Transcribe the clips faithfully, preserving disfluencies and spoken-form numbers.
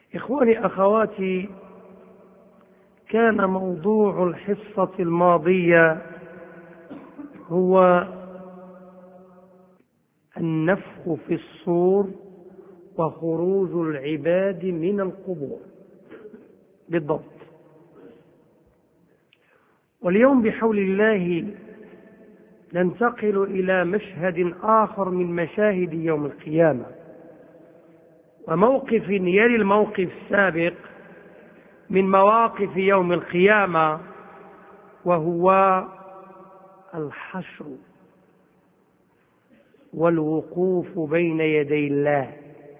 إخواني أخواتي، كان موضوع الحصة الماضية هو النفخ في الصور وخروج العباد من القبور بالضبط. واليوم بحول الله ننتقل إلى مشهد آخر من مشاهد يوم القيامة، وموقف يلي الموقف السابق من مواقف يوم القيامة، وهو الحشر والوقوف بين يدي الله،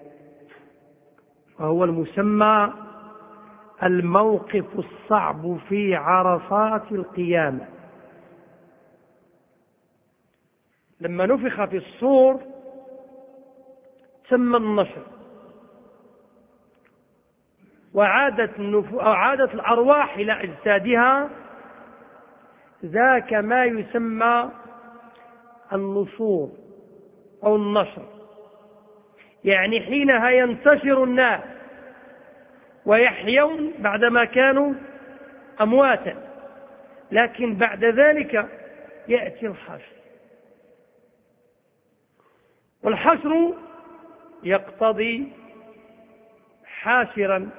وهو المسمى الموقف الصعب في عرصات القيامة. لما نفخ في الصور تم النشر، وعادت, النفو... أو عادت الأرواح إلى أجسادها، ذاك ما يسمى النشور أو النشر. يعني حينها ينتشر الناس ويحيون بعدما كانوا أمواتا، لكن بعد ذلك يأتي الحشر. والحشر يقتضي حاشرا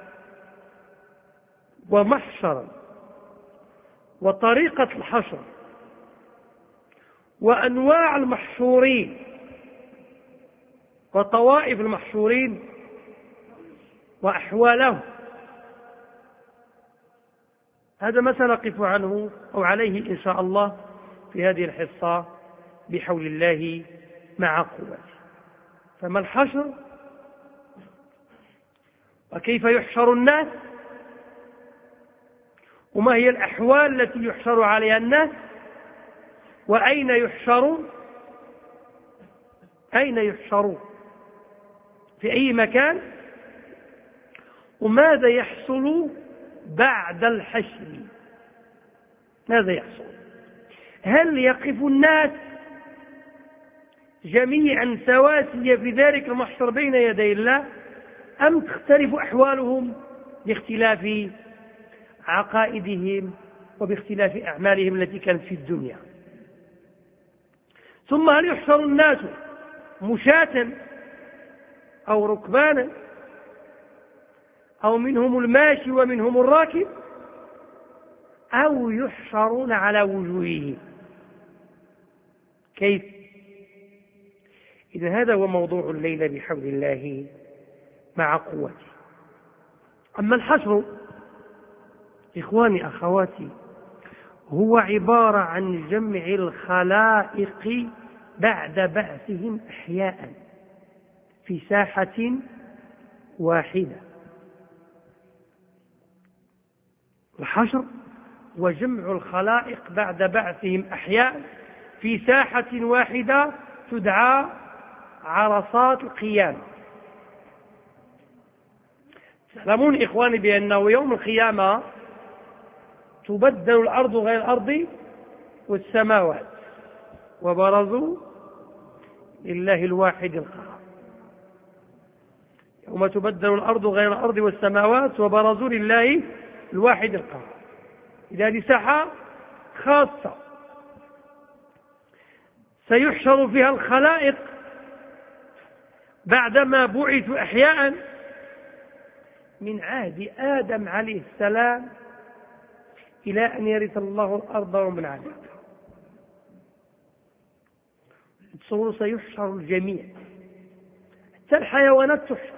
ومحشرا، وطريقة الحشر وأنواع المحشورين وطوائف المحشورين وأحوالهم، هذا ما سنقف عنه أو عليه إن شاء الله في هذه الحصة بحول الله مع قوته. فما الحشر؟ وكيف يحشر الناس؟ وما هي الأحوال التي يحشر عليها الناس؟ وأين يحشرون؟ أين يحشرون؟ في أي مكان؟ وماذا يحصل بعد الحشر؟ ماذا يحصل؟ هل يقف الناس جميعا سواسية في ذلك المحشر بين يدي الله، أم تختلف أحوالهم باختلاف عقائدهم وباختلاف أعمالهم التي كانت في الدنيا؟ ثم هل يحشر الناس مشاة أو ركبانا، أو منهم الماشي ومنهم الراكب، أو يحشرون على وجوههم؟ كيف؟ إذا هذا هو موضوع الليلة بحول الله مع قوته. أما الحشر إخواني أخواتي هو عبارة عن جمع الخلائق بعد بعثهم أحياء في ساحة واحدة. الحشر وجمع الخلائق بعد بعثهم أحياء في ساحة واحدة تدعى عرصات القيامة. تعلمون إخواني بأنه يوم القيامة تبدل الأرض غير الأرض والسماوات، وبرزوا لله الواحد القهار. يوم تبدل الأرض غير الأرض والسماوات وبرزوا لله الواحد القهار. إذا هذه ساحة خاصة سيحشر فيها الخلائق بعدما بعثوا أحياء من عهد آدم عليه السلام إلى أن يرث الله الأرض ومن عليها. تصوروا سيحشر الجميع، حتى الحيوانات تحشر،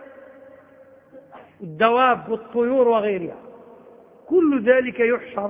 الدواب والطيور وغيرها، كل ذلك يحشر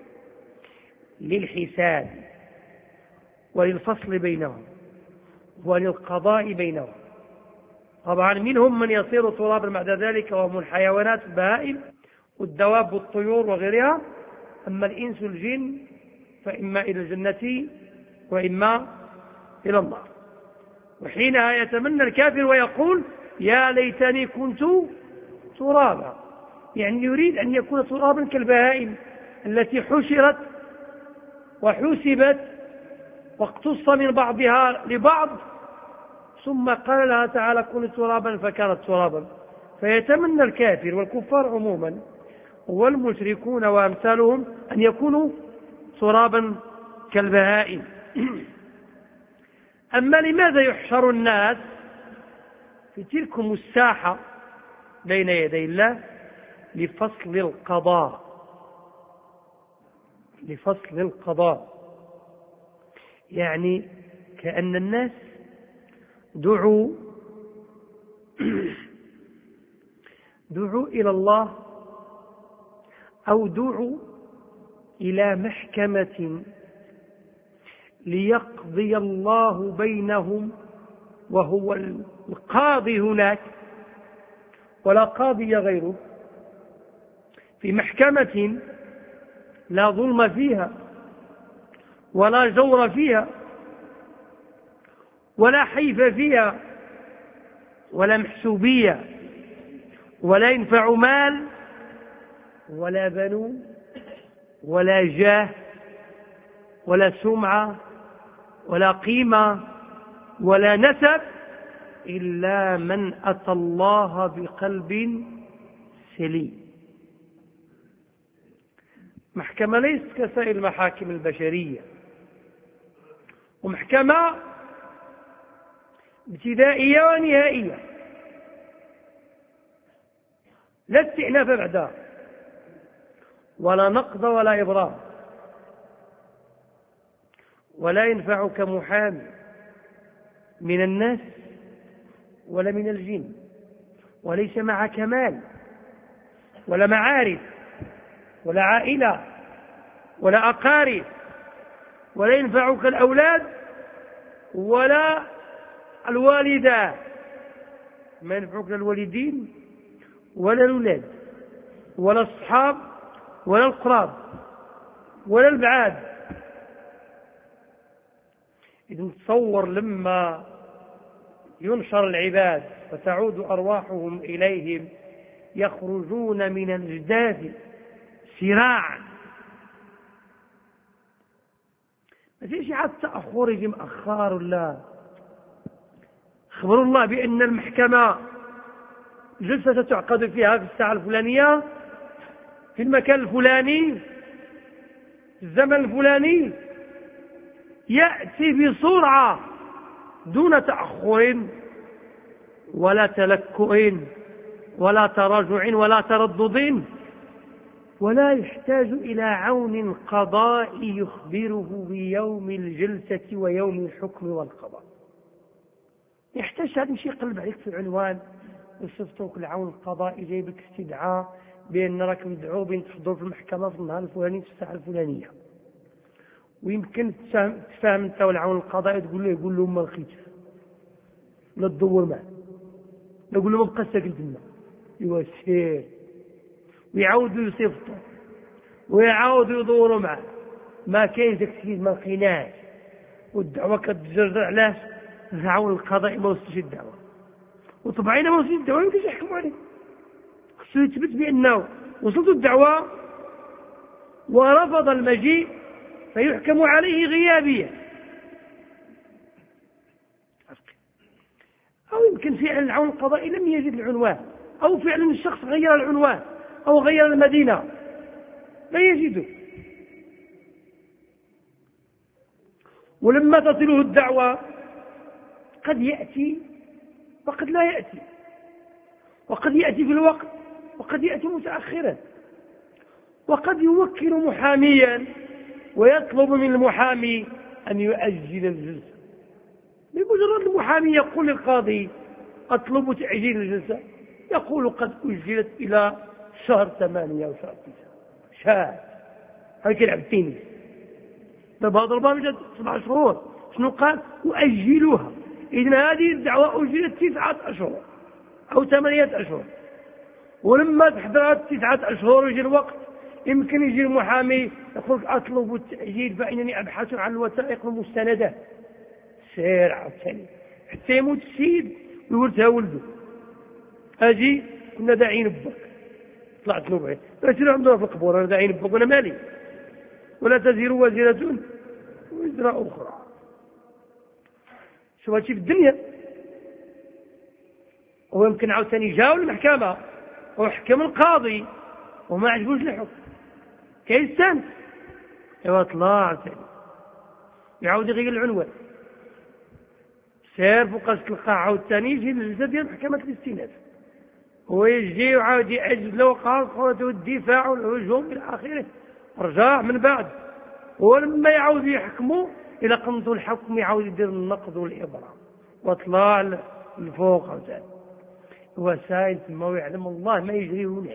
للحساب وللفصل بينهم وللقضاء بينهم. طبعا منهم من يصير ترابا بعد ذلك، وهم الحيوانات البهائم والدواب والطيور وغيرها. أما الإنس والجن فإما إلى الجنة وإما إلى النار. وحينها يتمنى الكافر ويقول يا ليتني كنت ترابا، يعني يريد أن يكون ترابا كالبهائم التي حشرت وحسبت واقتص من بعضها لبعض، ثم قال لها تعالى كن ترابا فكانت ترابا. فيتمنى الكافر والكفار عموما والمشركون وأمثالهم أن يكونوا ترابا كالبهائم. أما لماذا يحشر الناس في تلكم الساحة بين يدي الله؟ لفصل القضاء، لفصل القضاء. يعني كأن الناس دعوا دعوا إلى الله أو دعوا إلى محكمة ليقضي الله بينهم، وهو القاضي هناك ولا قاضي غيره، في محكمة لا ظلم فيها ولا جور فيها ولا حيف فيها ولا محسوبية ولا ينفع مال ولا بنون ولا جاه ولا سمعة ولا قيمة ولا نسب إلا من أتى الله بقلب سليم. محكمة ليست كسائر المحاكم البشرية، ومحكمة ابتدائية ونهائية لا استئناف بعدها ولا نقض ولا إبرام، ولا ينفعك محامي من الناس ولا من الجن، وليس معك مال ولا معارف ولا عائلة ولا أقارب، ولا ينفعك الأولاد ولا الوالدات، ما ينفعك لا الوالدين ولا الأولاد ولا الصحاب ولا القراب ولا البعاد. إذن تصور لما ينشر العباد وتعود أرواحهم إليهم يخرجون من الأجداث سراعا، ما فيش حتى تأخر يجي مأخر ولا. خبر الله بأن المحكمة جلسة تعقد فيها في الساعة الفلانية في المكان الفلاني في الزمن الفلاني، يأتي بسرعة دون تأخر ولا تلكؤ ولا تراجع ولا تردد، ولا يحتاج إلى عون قضائي يخبره بيوم الجلسة ويوم الحكم والقضاء. يحتاج هذا يمشي يقلب عليك في العنوان ويصفتوك العون القضائي جايبك استدعاء بأن راك مدعو بين تحضر في المحكمة في النهار الفلاني في الساعة الفلانية، ويمكن تفهم انت والعون القضائي تقول له يقول له ما لقيتش لا تدور معه، لا يقول له ما بقى ساكن تما ايوا سير، ويعاودوا يصيفطوا ويعاودوا يدوروا معه، ما كاين داك السيد ما لقيناش، والدعوه كتجرجر علاش؟ العون القضائي ما وصلش الدعوه، وطبعا ما وصلش الدعوه ما يمكنش يحكموا عليه، خصو يثبت بانه وصلت الدعوه ورفض المجيء فيحكم عليه غيابيا. أو يمكن فعلا العون القضائي لم يجد العنوان، أو فعلا الشخص غير العنوان أو غير المدينة لا يجده، ولما تصله الدعوة قد يأتي وقد لا يأتي، وقد يأتي في الوقت وقد يأتي متأخرا، وقد يوكل محاميا ويطلب من المحامي أن يؤجل الجلسة. بمجرد المحامي يقول للقاضي أطلب تأجيل الجلسة، يقول قد أجلت إلى شهر ثمانية أو شهر تسعة، شهر هل كيلعب التنس ضربها ضربها من سبع شهور، شنو قال؟ أؤجلوها. إذن هذه الدعوة أجلت تسعة أشهر أو ثمانية أشهر، ولما تحضرت تسعة أشهر يجي الوقت يمكن يجي المحامي يقول أطلب التأجيل فإنني أبحث عن الوثائق والمستندات، سير عاوتاني حتى يموت السيد ويورثها ولده. أجي كنا داعين بك طلعت نوبعي راه عندنا في القبور أنا داعين بك وأنا مالي، ولا تزير وزيرة وزر أخرى. شو هادشي في الدنيا؟ ويمكن عاوتاني جاو المحكمة وحكم القاضي وما عجبوش الحكم كيستانس ايوا طلع ثاني يعاود يغير العنوان سير فوقاش تلقى عاوتاني يجي للجلسة ديال محكمة الاستئناف ويجي وعاود يعجز له قال الدفاع والهجوم الى اخره. رجع من بعد ولما يعاود يحكموا الى قمضوا الحكم يعاود يدير النقض والابرام وطلع الفوق عاوتاني هو سايل ثم يعلم الله ما يجري هناك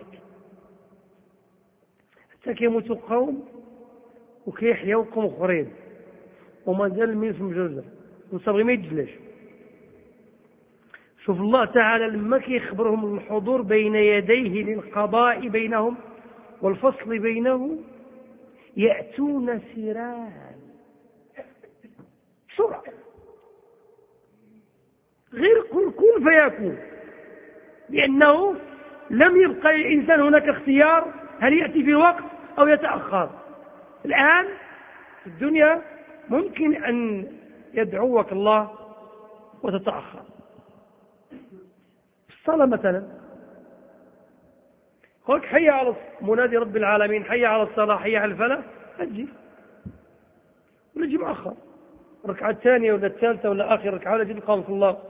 حتى كيموتوا قوم وكيحيوا قوم اخرين وما زال الميت مجوزر وصبغي ما يتجلاش. شوف الله تعالى لما كيخبرهم الحضور بين يديه للقضاء بينهم والفصل بينه يأتون سراعا بسرعة غير كل كل فيكون لأنه لم يبقى للإنسان هناك اختيار هل يأتي في وقت أو يتأخر. الآن في الدنيا ممكن أن يدعوك الله وتتأخر. الصلاة مثلا قولك حي على منادي رب العالمين حي على الصلاة حي على الفلاح أجي ولا تجي مؤخر الركعة الثانية ولا الثالثة ولا آخر ركعة ولا تجي القام في الله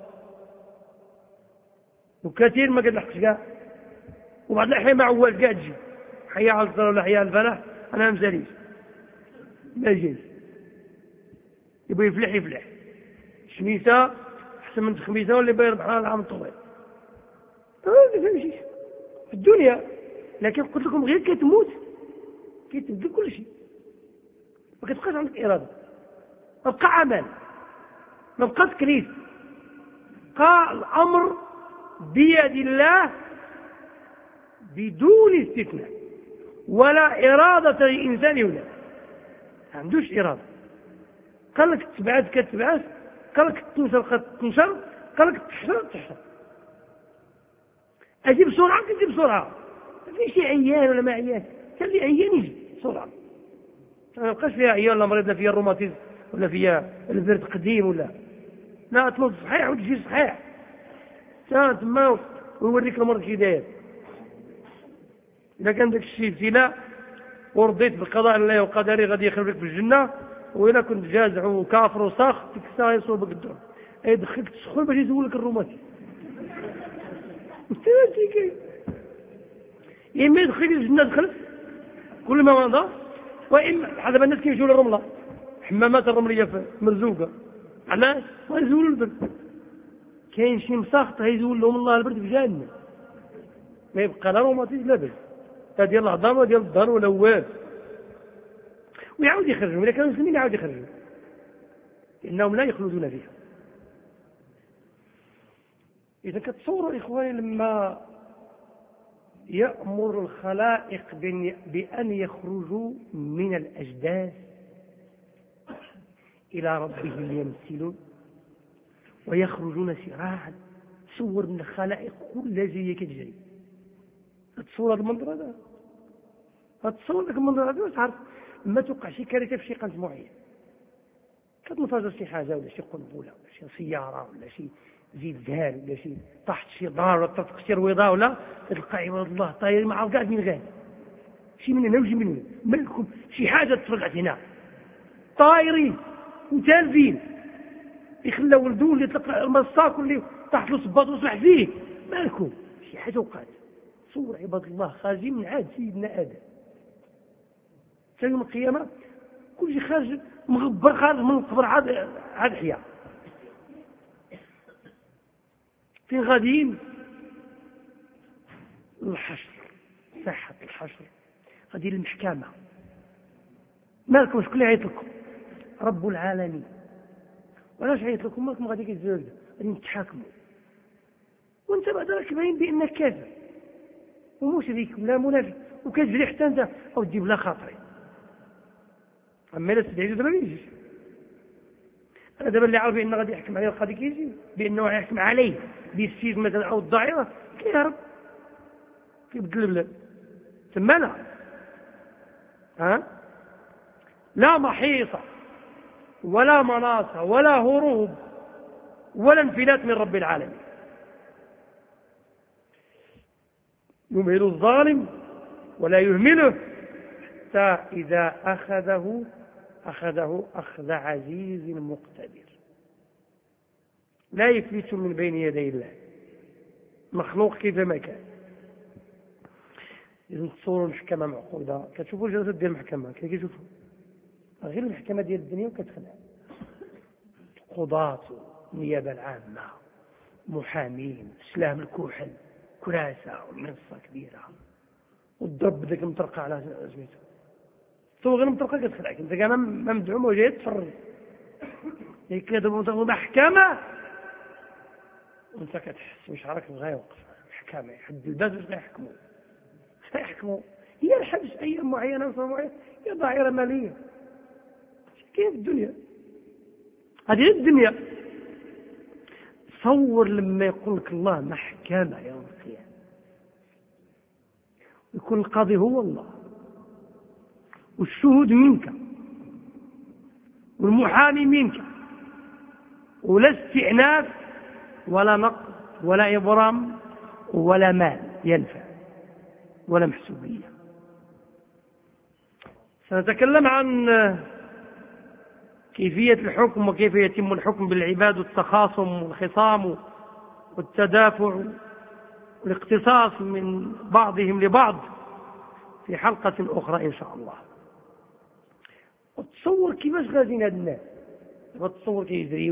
وكثير ما قد لحقش كاع وبعد الأحيان ما عوال كاع تجي حي على الصلاة ولا حي على الفلاح أنا مزاليش ما جيش يبغى يفلح يفلح شميسة أحسن من خميسة ولا يبغى يربح العام الطويل ما فهمتيش في الدنيا. لكن قلت لكم غير كتموت كيتبدل كل شيء ما كتبقاش عندك إرادة ما بقى عمل ما بقى تكليف بقى الأمر بيد الله بدون استثناء ولا إرادة للإنسان هنا ما عندوش إرادة. قال لك تبعث كتبعث قال لك تنشر تنشر قال لك تحشر تحشر أجي بسرعة كنت بسرعة ما فيش عيان ولا ما عيان كان لي عيان يجي بسرعة ما بقاش فيها عيان ولا مريض لا فيها الروماتيزم ولا فيها البرد قديم ولا لا تنوض صحيح وتجي صحيح تما ويوريك المرض كي داير. إذا كان داك الشيء ابتلاء ورضيت بقضاء الله وقدره غادي يخرجك في الجنة وإذا كنت جازع وكافر وصاخ ديك الساعة يصوبك الدور أي دخلك تسخن باش يزولك الروماتيزم مستوى إما يدخل الجنة دخلت كل ما مضى وإما حسب الناس كيمشيو للرملة حمامات الرملية مرزوقة علاش ما يزولوا البرد كاين شي مساخط هيزول لهم الله البرد في جهنم ما يبقى لا روماتيزم لا برد لا ديال العظام ولا ديال الظهر ولا والو ويعاود يخرجوا إذا كانوا مسلمين يعاود يخرجوا لأنهم لا يخلدون فيها. إذا كتصوروا إخواني لما يأمر الخلائق بأن يخرجوا من الأجداث إلى ربهم يمثلون ويخرجون سراعا تصور من الخلائق كلها جاية كتجري تصور هذا المنظر هذا تصور ذاك المنظر هذا واش عارف ما توقع شي كارثة في شي قنت معين كتنفجر شي حاجة ولا شي قنبلة ولا شي سيارة ولا شي زلزال ولا شي طاحت شي دار ولا طفق شي رويضه ولا تلقى عباد الله طاير مع كاع من غير شي من هنا وشي من هنا مالكم شي حاجه تفرقعت هنا طايرين وتالفين يخلى ولدو اللي تلقى المصاك واللي طاحت له صباط وصلح فيه مالكم شي حاجه وقعت. صور عباد الله خارجين من عاد سيدنا ادم ثاني يوم القيامه كل شيء خارج مغبر خارج من القبر عاد عاد حياه فين غاديين الحشر ساحة الحشر غادي للمحكمة مالكم شكون اللي عيط لكم رب العالمين وعلاش عيط لكم مالكم غادي كتزوج غادي نتحاكموا وانت بعد راك باين بانك كافر ومشرك ولا منافق وكتجري حتى انت او تجيب لا خاطري اما لا تدعي دابا ما يجيش. أنا دابا اللي عارف بأنه غادي يحكم عليه القاضي كيجي بأنه يحكم عليه بالسجن مثلا أو الضعيرة كيهرب كيبدل البلاد تما لا ها لا محيصة ولا مناصة ولا هروب ولا انفلات من رب العالمين يمهل الظالم ولا يهمله حتى إذا أخذه أخذه أخذ عزيز مقتدر لا يفلت من بين يدي الله مخلوق كيفما كان. إذا تصوروا المحكمة معقودة كتشوفوا الجلسات ديال المحكمة كيشوفوا غير المحكمة ديال الدنيا وكتخلع قضاة النيابة العامة محامين سلام الكحل كراسة ومنصة كبيرة والضرب ذاك المطرقة على سميتو تو غير المطرقة كتخلعك انت كاع ما مدعوم وجاي تفرج هيك كيضربوا محكمة وانت كتحس مش عارف بغا يوقف محكمة حد الباب باش غيحكموا غيحكموا هي الحبس ايام معينة وصفة معينة هي ظاهرة مالية كيف الدنيا هذه الدنيا. تصور لما يقول لك الله محكمة يوم القيامة يكون القاضي هو الله والشهود منك والمحامي منك ولا استئناف ولا نقص ولا إبرام ولا مال ينفع ولا محسوبية. سنتكلم عن كيفية الحكم وكيف يتم الحكم بالعباد والتخاصم والخصام والتدافع والاقتصاص من بعضهم لبعض في حلقة أخرى إن شاء الله. وتصور كيفاش غاديين هاد الناس وتصور كيجريو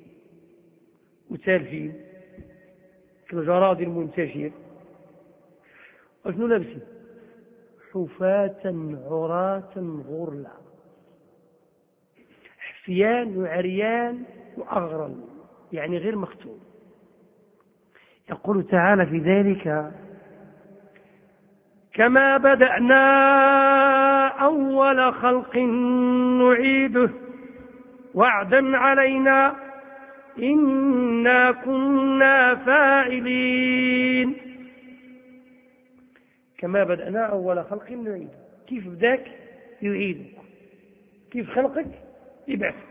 وتالفين كالجراد المنتشر وشنو لابسين حفاة عراة غرلا حفيان وعريان وأغرل يعني غير مختوم. يقول تعالى في ذلك كما بدأنا أول خلق نعيده وعدا علينا إنا كنا فاعلين. كما بدأنا أول خلق نعيده كيف بداك يعيدك كيف خلقك يبعثك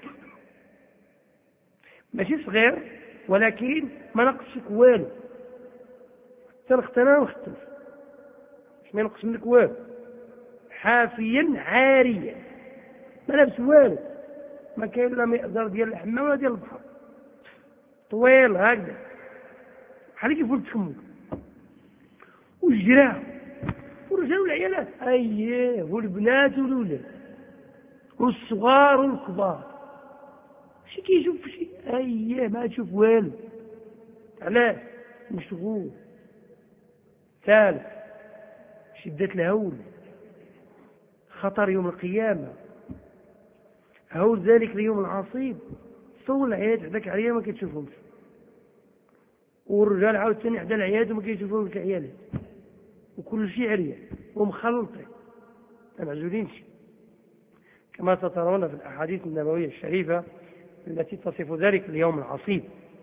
ماشي صغير ولكن ما نقصك والو تنختنا ونختلف مش ما ينقص منك والو حافيا عاريا ما لابس والو ما كاين لا مقدار ديال الحمام ولا ديال البحر طويل هكذا بحال كيف ولد تخمك والجراه والرجال والعيالات اييه والبنات والولاد والصغار والكبار شي كيشوف شي اييه ما تشوف والو علاش مشغول ثالث شدة الهول خطر يوم القيامة هول ذلك اليوم العصيب صور العياد حداك عريان ما كتشوفهمش والرجال عاود ثاني حدا العياد وما كيشوفوش العيالات وكل شيء عريان ومخلطين معزولين شي كما سترون في الأحاديث النبوية الشريفة التي تصف ذلك اليوم العصيب.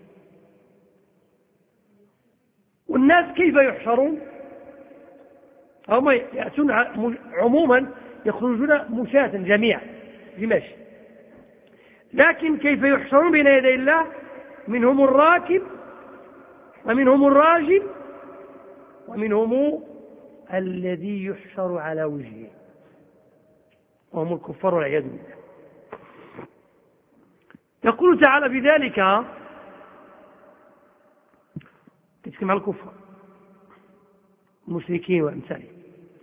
والناس كيف يحشرون؟ هم يأتون عموما يخرجون مشاة جميعا بمشي لكن كيف يحشرون بين يدي الله منهم الراكب ومنهم الراجل ومنهم الذي يحشر على وجهه وهم الكفار والعياذ بالله. يقول تعالى في ذلك تتكلم عن الكفار المشركين وامثالهم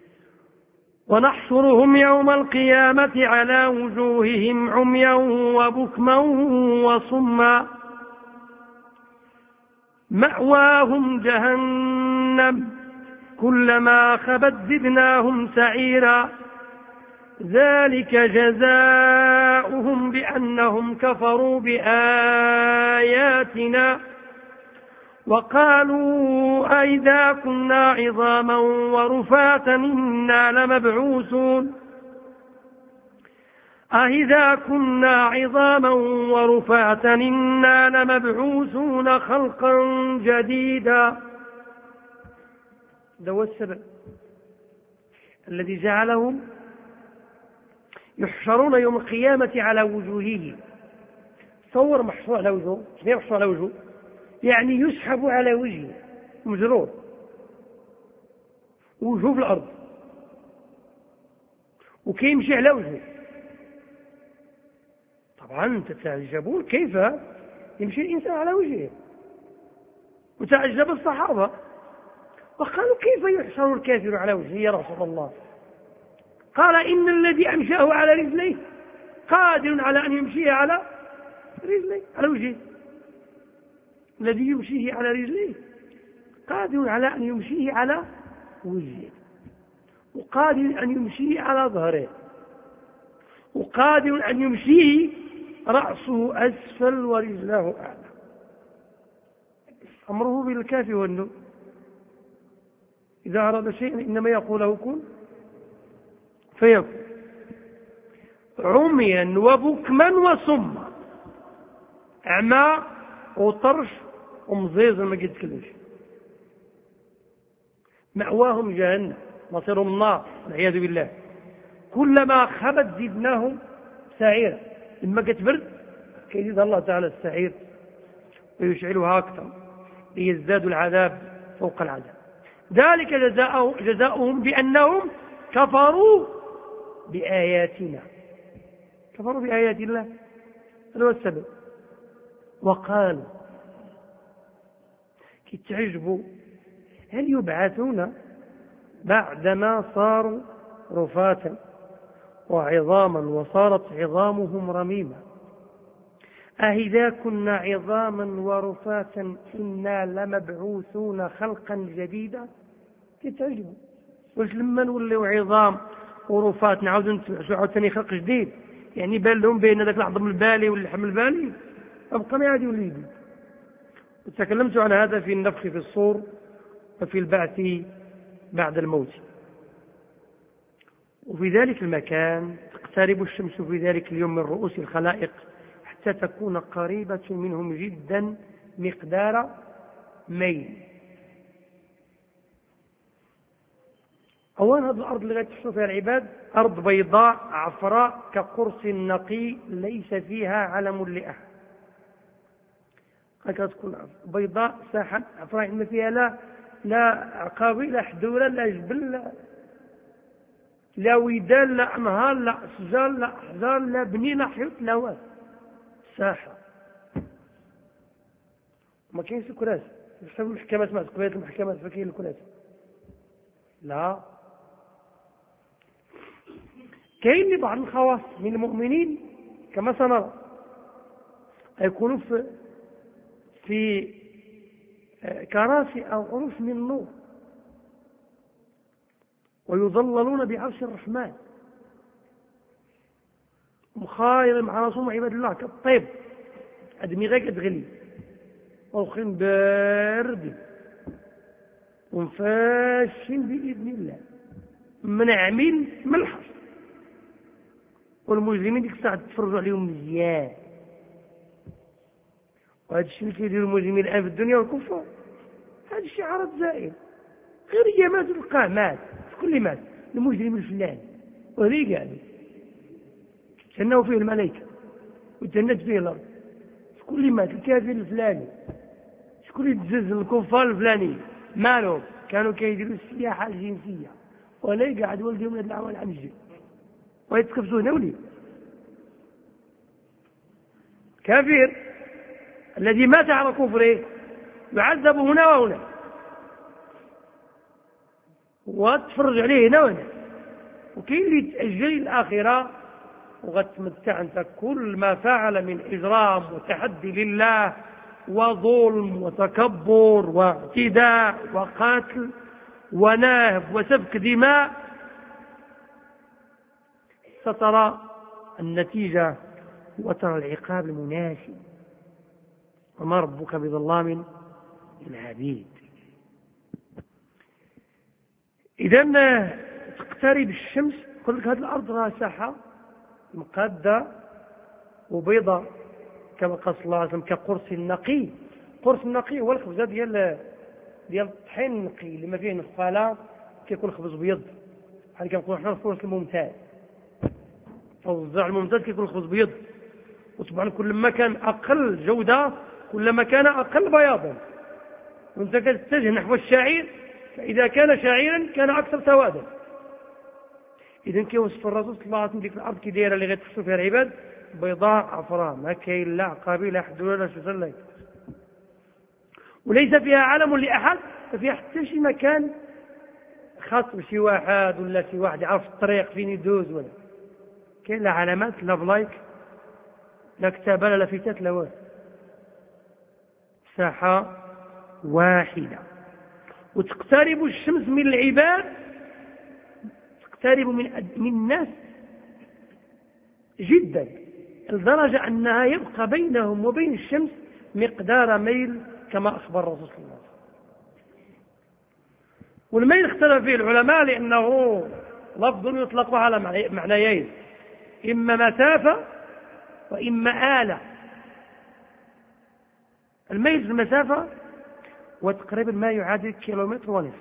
ونحشرهم يوم القيامة على وجوههم عميا وبكما وصما مأواهم جهنم كلما خبت زدناهم سعيرا ذلك جزاؤهم بأنهم كفروا بآياتنا وقالوا أئذا كنا عظاما ورفاتا إنا لمبعوثون أئذا كنا عظاما ورفاتا إنا لمبعوثون خلقا جديدا. ده هو السبب الذي جعلهم يحشرون يوم القيامة على وجوههم. تصور محشور على وجهه شنو محشور على وجهه يعني يسحب على وجهه مجرور وجهه في الأرض وكيمشي على وجهه. طبعا تتعجبون كيف يمشي الإنسان على وجهه، وتعجب الصحابة وقالوا كيف يحشر الكافر على وجهه يا رسول الله؟ قال إن الذي أمشاه على رجليه قادر على أن يمشيه على رجليه على وجهه. الذي يمشيه على رجليه قادر على أن يمشيه على وجهه، وقادر أن يمشيه على ظهره، وقادر أن يمشيه رأسه أسفل ورجله أعلى. أمره بالكاف والنون، إذا أراد شيئا إنما يقول له كن فيكون. عميا وبكما وصما، أعمى وطرش ومزيز ما يتكلمش، مأواهم جهنم مصيرهم النار والعياذ بالله. كلما خبت زدناهم سعيرا، لما كتبرد كيزيد الله تعالى السعير ويشعلها أكثر ليزدادوا العذاب فوق العذاب. ذلك جزاؤهم بأنهم كفروا بآياتنا، كفروا بآيات الله، هذا هو السبب. وقالوا كتعجبوا هل يبعثون بعدما صاروا رفاتا وعظاما وصارت عظامهم رميما أهذا كنا عظاما ورفاتا إنا لمبعوثون خلقا جديدا. كتعجبوا واش لما نوليو عظام ورفات نعاود نتبعثوا عاوتاني خلق جديد؟ يعني بان لهم بين ذاك العظم البالي واللحم البالي أبقى ما عاد يولي جديد. وتكلمت عن هذا في النفخ في الصور وفي البعث بعد الموت. وفي ذلك المكان تقترب الشمس في ذلك اليوم من رؤوس الخلائق حتى تكون قريبة منهم جدا مقدار ميل. أولا هذه الأرض اللي غتشوفوا فيها العباد أرض بيضاء عفراء كقرص نقي ليس فيها علم لأحد. هكذا تكون بيضاء ساحة عفراء ما فيها لا لا عقابي لا حدورة لا جبل لا, لا ودان لا أنهار لا أشجار لا أحجار لا بني لا حيوط لا واد، ساحة ما كاينش الكراسي. بحسب المحكمات مع تقبيلات المحكمات فكاين الكراسي لا. كاين لبعض الخواص من المؤمنين كما سنرى يكونوا في في كراسي أو عروش من نور ويظللون بعرش الرحمن مخاير مع رسول عباد الله كالطيب أدمي غير كتغلي وخين بارد ومفاشين بإذن الله منعمين من الحصر. والمجرمين ديك الساعة تفرجوا عليهم مزيان. وهذا الشيء اللي كيديروا المجرمين الآن في الدنيا والكفار هذا الشيء عرض زائل غير هي مات تلقاه مات في كل مات المجرم الفلاني وهذه قاعدة جنوا فيه الملائكة وجنت فيه الأرض في كل مات الكافر الفلاني شكون يتزلزل الكفار الفلاني مالهم كانوا كيديروا السياحة الجنسية ولا قاعد والديهم هذه الأعوان عن الجن ويتكفزوا هنا وليه. كافر الذي مات على كفره يعذب هنا وهنا وتفرج عليه هنا وهنا. وكاين اللي يتأجل الآخرة وغتمتع أنت كل ما فعل من إجرام وتحدي لله وظلم وتكبر واعتداء وقتل ونهب وسفك دماء سترى النتيجة وترى العقاب المناسب وما ربك بظلام للعبيد. إذا تقترب الشمس قلت لك هذه الأرض لها ساحة مقادة وبيضة كما قال صلى الله عليه وسلم كقرص النقي. قرص النقي هو الخبزة ديال ديال الطحين النقي اللي ما فيه نخالة كيكون خبز بيض بحال كنقولوا حنا القرص الممتاز. فالزرع الممتاز كيكون الخبز بيض. وطبعا كل ما كان أقل جودة كلما كان أقل بياضا. وانت كتتجه نحو الشعير فإذا كان شعيرا كان أكثر سوادا. إذن كيوصف الرسول صلى الله عليه وسلم ديك الأرض كي دايره اللي غيتخصوا فيها العباد بيضاء عفراء، ما كاين لا عقابي لا حد ولا شي صلى، وليس فيها علم لأحد، ففيها حتى شي مكان خاص بشي واحد ولا شي واحد يعرف الطريق فين يدوز، ولا كاين لا علامات لا بلايك لا كتابة لا لافتات لا والو. ساحة واحدة. وتقترب الشمس من العباد، تقترب من من الناس جدا لدرجة أنها يبقى بينهم وبين الشمس مقدار ميل كما أخبر الرسول صلى الله عليه وسلم. والميل اختلف فيه العلماء لأنه لفظ يطلق على معنيين، إما مسافة وإما آلة. الميل في المسافة وتقريبا ما يعادل كيلومتر ونصف،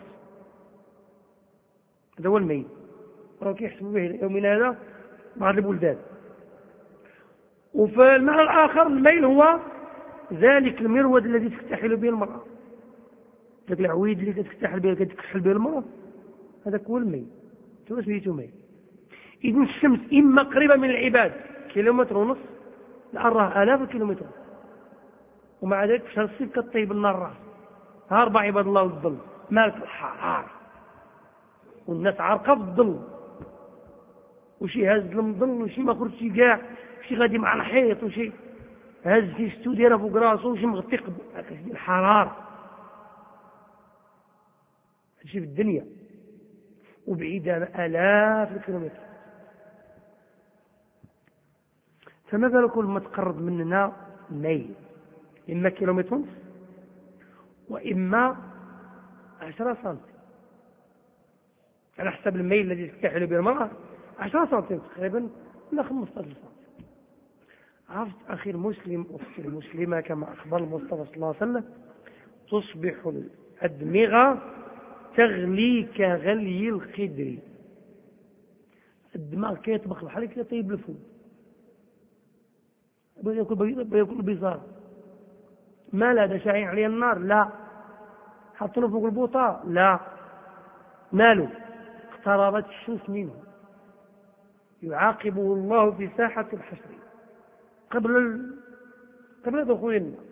هذا هو الميل، راه كيحسبوا به يومنا هذا بعض البلدان. وفي المعنى الآخر الميل هو ذلك المرود الذي تكتحل به المرأة، ذاك العويد اللي تكتحل به تكحل به المرأة، هذا هو الميل، هو سميتو ميل. إذن الشمس إما قريبة من العباد كيلومتر ونص، لأراه آلاف الكيلومتر، ومع ذلك في شهر الصيف كطيب النار راس هارب عباد الله والظل، مالك الحرارة والناس عارقة في الظل، وشي هاز المظل وشي ما خرجش كاع، وشي غادي مع الحيط، وشي هاز في ستو دايره فوق راسو، وشي مغطي الحرارة. هادشي في الدنيا وبعيدة آلاف الكيلومتر، فما بالك لما تقرب مننا ميل، إما كيلومتر ونص وإما عشرة سنتي على حسب الميل الذي تكتحل به المرأة، عشرة سنتي تقريبا ولا خمسطاش سنتي. عرفت أخي المسلم أختي المسلمة كما أخبر المصطفى صلى الله عليه وسلم تصبح الأدمغة تغلي كغلي الخدر. الدماغ كيطبخ بحال كي طيب الفول، بغى ياكل بغى ياكل بيصار، ما لا هذا شاعين عليه النار، لا حطوا له فوق البوطه، لا ماله اقتربت الشمس منه، يعاقبه الله في ساحة الحشر قبل ال... قبل دخول النار.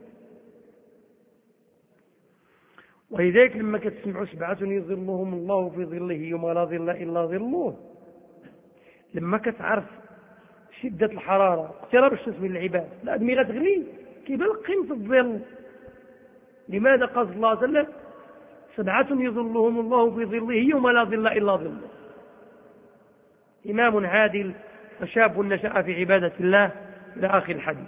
ولذلك لما كتسمعوا سبعة يظلهم الله في ظله يوم لا ظل إلا ظله، لما كتعرف شدة الحرارة اقتراب الشمس من العباد الأدمغة تغلي كيبان قيمة الظل. لماذا قال صلى الله عليه وسلم سبعة يظلهم الله في ظله يوم لا ظل إلا ظله؟ إمام عادل وشاب نشأ في عبادة الله إلى آخر الحديث.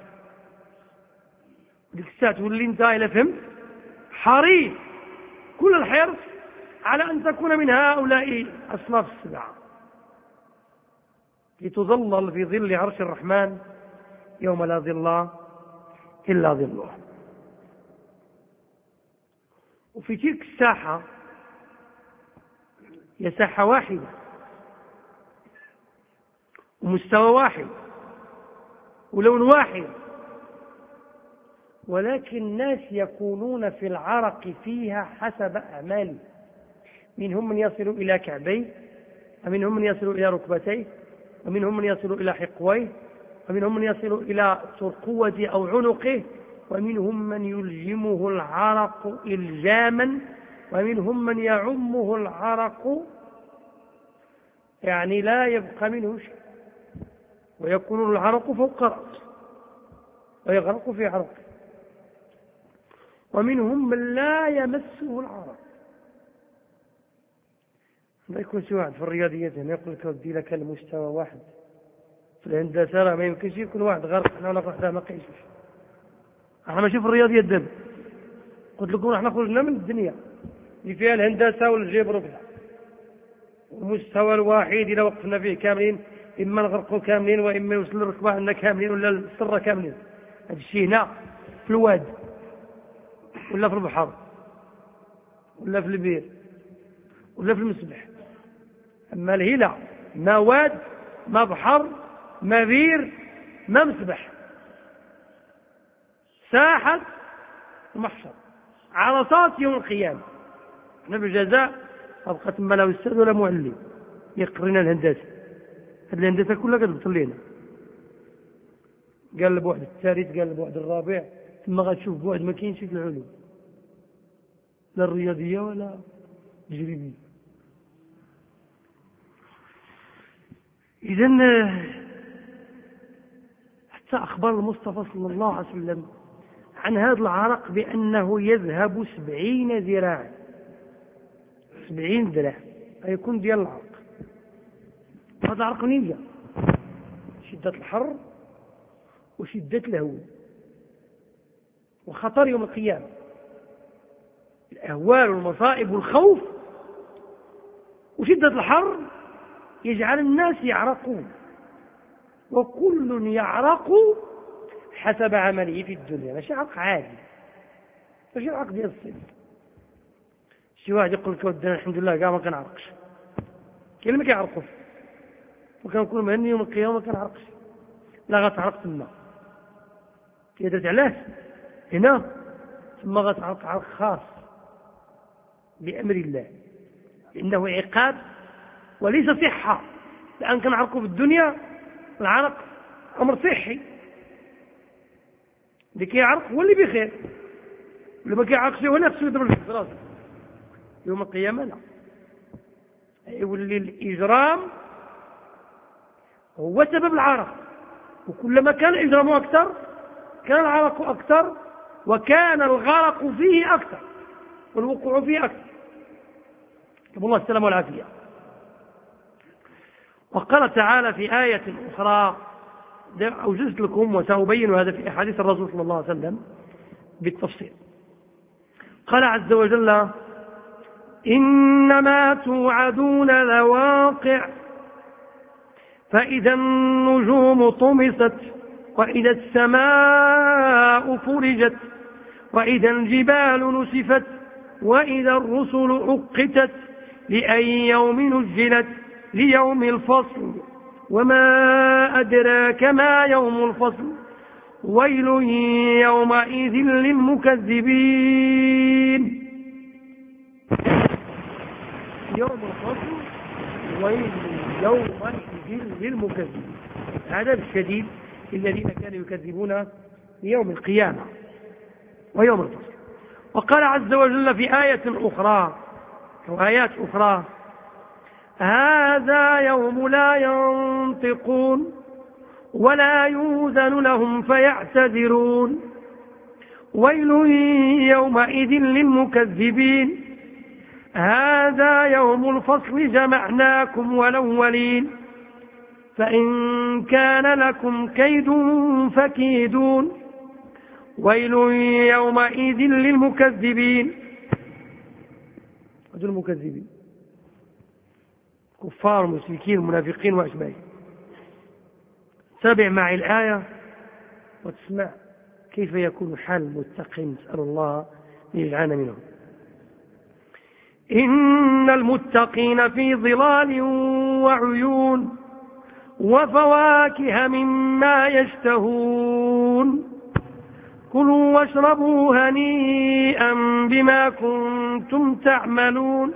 ديك الساعة تولي انت إلى فهمت حريص كل الحرص على أن تكون من هؤلاء أصناف السبعة لتظلل في ظل عرش الرحمن يوم لا ظل إلا ظله. وفي تلك الساحة هي ساحة واحدة ومستوى واحد ولون واحد، ولكن الناس يكونون في العرق فيها حسب أعماله، منهم من يصل إلى كعبيه، ومنهم من يصل إلى ركبتيه، ومنهم من يصل إلى حقويه، ومنهم من يصل إلى ترقوة أو عنقه، ومنهم من يلجمه العرق إلجاما، ومنهم من يعمه العرق يعني لا يبقى منه شيء، ويكون العرق فوق رأسه ويغرق في عرقه. ومنهم من لا يمسه العرق. لا يكون شي واحد في الرياضيات هنا يقول لك ودي لك المستوى واحد، في الهندسة راه ما يمكنش يكون واحد غرق، حنا ولا واحد ما قيسوش. احنا ماشي في الرياضيات دابا، قلت لكم احنا خرجنا من الدنيا اللي فيها الهندسة والجبر وكذا، المستوى الواحد إذا وقفنا فيه كاملين إما نغرقوا كاملين وإما يوصل الركبة عندنا كاملين ولا السرة كاملين. هذا الشيء هنا في الواد ولا في البحر ولا في البير ولا في المسبح. أما الهيلة ما واد ما بحر ما بير ما مسبح، ساحة المحشر عرصات يوم القيامة. احنا بالجزاء أبقى تما لا أستاذ ولا معلم يقرنا الهندسة. هذه الهندسة كلها كتبطل لنا. قال لبعد الثالث قال لبعد الرابع ثم غتشوف بعد ما كاينش في العلوم لا الرياضية ولا التجريبية. إذن حتى أخبر المصطفى صلى الله عليه وسلم عن هذا العرق بأنه يذهب سبعين ذراعا سبعين ذراع يكون ديال العرق. هذا العرق منين جا؟ شدة الحر وشدة الهوى وخطر يوم القيامة، الأهوال والمصائب والخوف وشدة الحر يجعل الناس يعرقون، وكل يعرق حسب عمله في الدنيا، ماشي عرق عادي، ماشي عرق ديال الصيف. شي واحد يقول لك ودنا الحمد لله كاع ما كنعرقش، كاين اللي ما كيعرقوش وكنكون مهني يوم القيامة ما كنعرقش، لا غتعرق تما كيدرت علاش هنا ثم غتعرق عرق خاص بأمر الله، لأنه عقاب وليس صحة، لأن كنعرقوا في الدنيا العرق أمر صحي، اللي كيعرق هو اللي بخير، اللي ما كيعرقش هو نفسه يضرب في راسه. يوم القيامة لا، يولي الإجرام هو سبب العرق، وكلما كان الإجرام أكثر كان العرق أكثر وكان الغرق فيه أكثر والوقوع فيه أكثر. طب الله السلام والعافية. وقال تعالى في آية أخرى أوجزت لكم وسأبين هذا في أحاديث الرسول صلى الله عليه وسلم بالتفصيل. قال عز وجل: إنما توعدون لواقع، فإذا النجوم طمست وإذا السماء فرجت وإذا الجبال نسفت وإذا الرسل عقتت لأي يوم نجلت ليوم الفصل وما أدراك ما يوم الفصل ويل يومئذ للمكذبين. يوم الفصل ويل يومئذ للمكذبين، هذا الشديد الذين كانوا يكذبون بيوم القيامة ويوم الفصل. وقال عز وجل في آية أخرى أو آيات أخرى: هذا يوم لا ينطقون ولا يؤذن لهم فيعتذرون ويل يومئذ للمكذبين. هذا يوم الفصل جمعناكم والأولين فإن كان لكم كيد فكيدون ويل يومئذ للمكذبين. هذول المكذبين كفار مشركين منافقين وأشباههم. تابع معي الآية وتسمع كيف يكون حال المتقين، نسأل الله أن يجعلنا منهم. إن المتقين في ظلال وعيون وفواكه مما يشتهون كلوا واشربوا هنيئا بما كنتم تعملون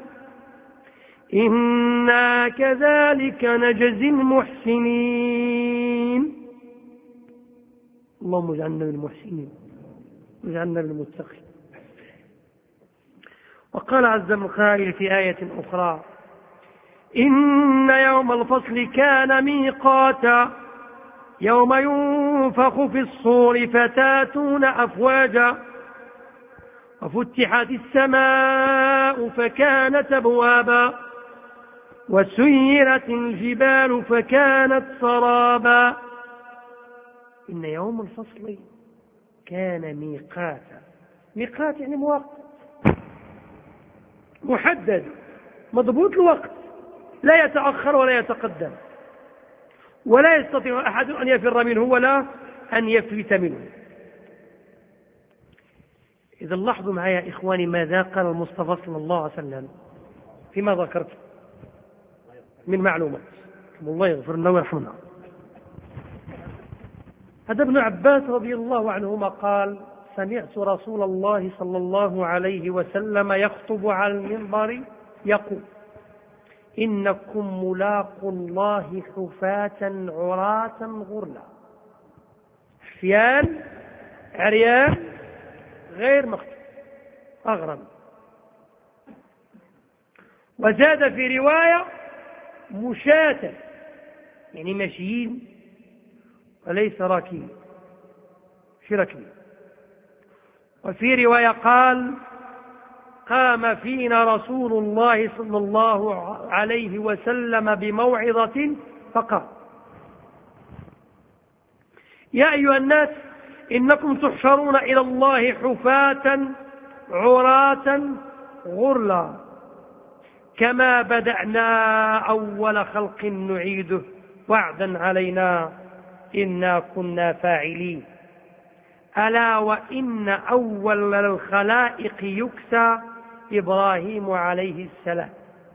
إنا كذلك نجزي المحسنين. اللهم اجعلنا من المحسنين واجعلنا من المتقين. وقال عز من قائل في آية أخرى: إن يوم الفصل كان ميقاتا يوم ينفخ في الصور فتاتون أفواجا وفتحت السماء فكانت أبوابا وسيرت الجبال فكانت سرابا. إن يوم الفصل كان ميقاتا، ميقات يعني مواقف محدد مضبوط الوقت، لا يتأخر ولا يتقدم، ولا يستطيع أحد أن يفر منه ولا أن يفلت منه. إذا لاحظوا معي يا إخواني ماذا قال المصطفى صلى الله عليه وسلم فيما ذكرت من معلومات، الله يغفر لنا ويرحمنا. هذا ابن عباس رضي الله عنهما قال: سمعت رسول الله صلى الله عليه وسلم يخطب على المنبر يقول إنكم ملاقوا الله حفاة عراة غرلا، حفيان عريان غير مختوم أغرم. وزاد في رواية مشاة، يعني مشيين وليس راكبين في ركبين. وفي رواية قال قام فينا رسول الله صلى الله عليه وسلم بموعظة فقال يا أيها الناس إنكم تحشرون إلى الله حفاة عراة غرلا كما بدأنا أول خلق نعيده وعدا علينا إنا كنا فاعلين. ألا وإن أول الخلائق يكسى إبراهيم عليه السلام.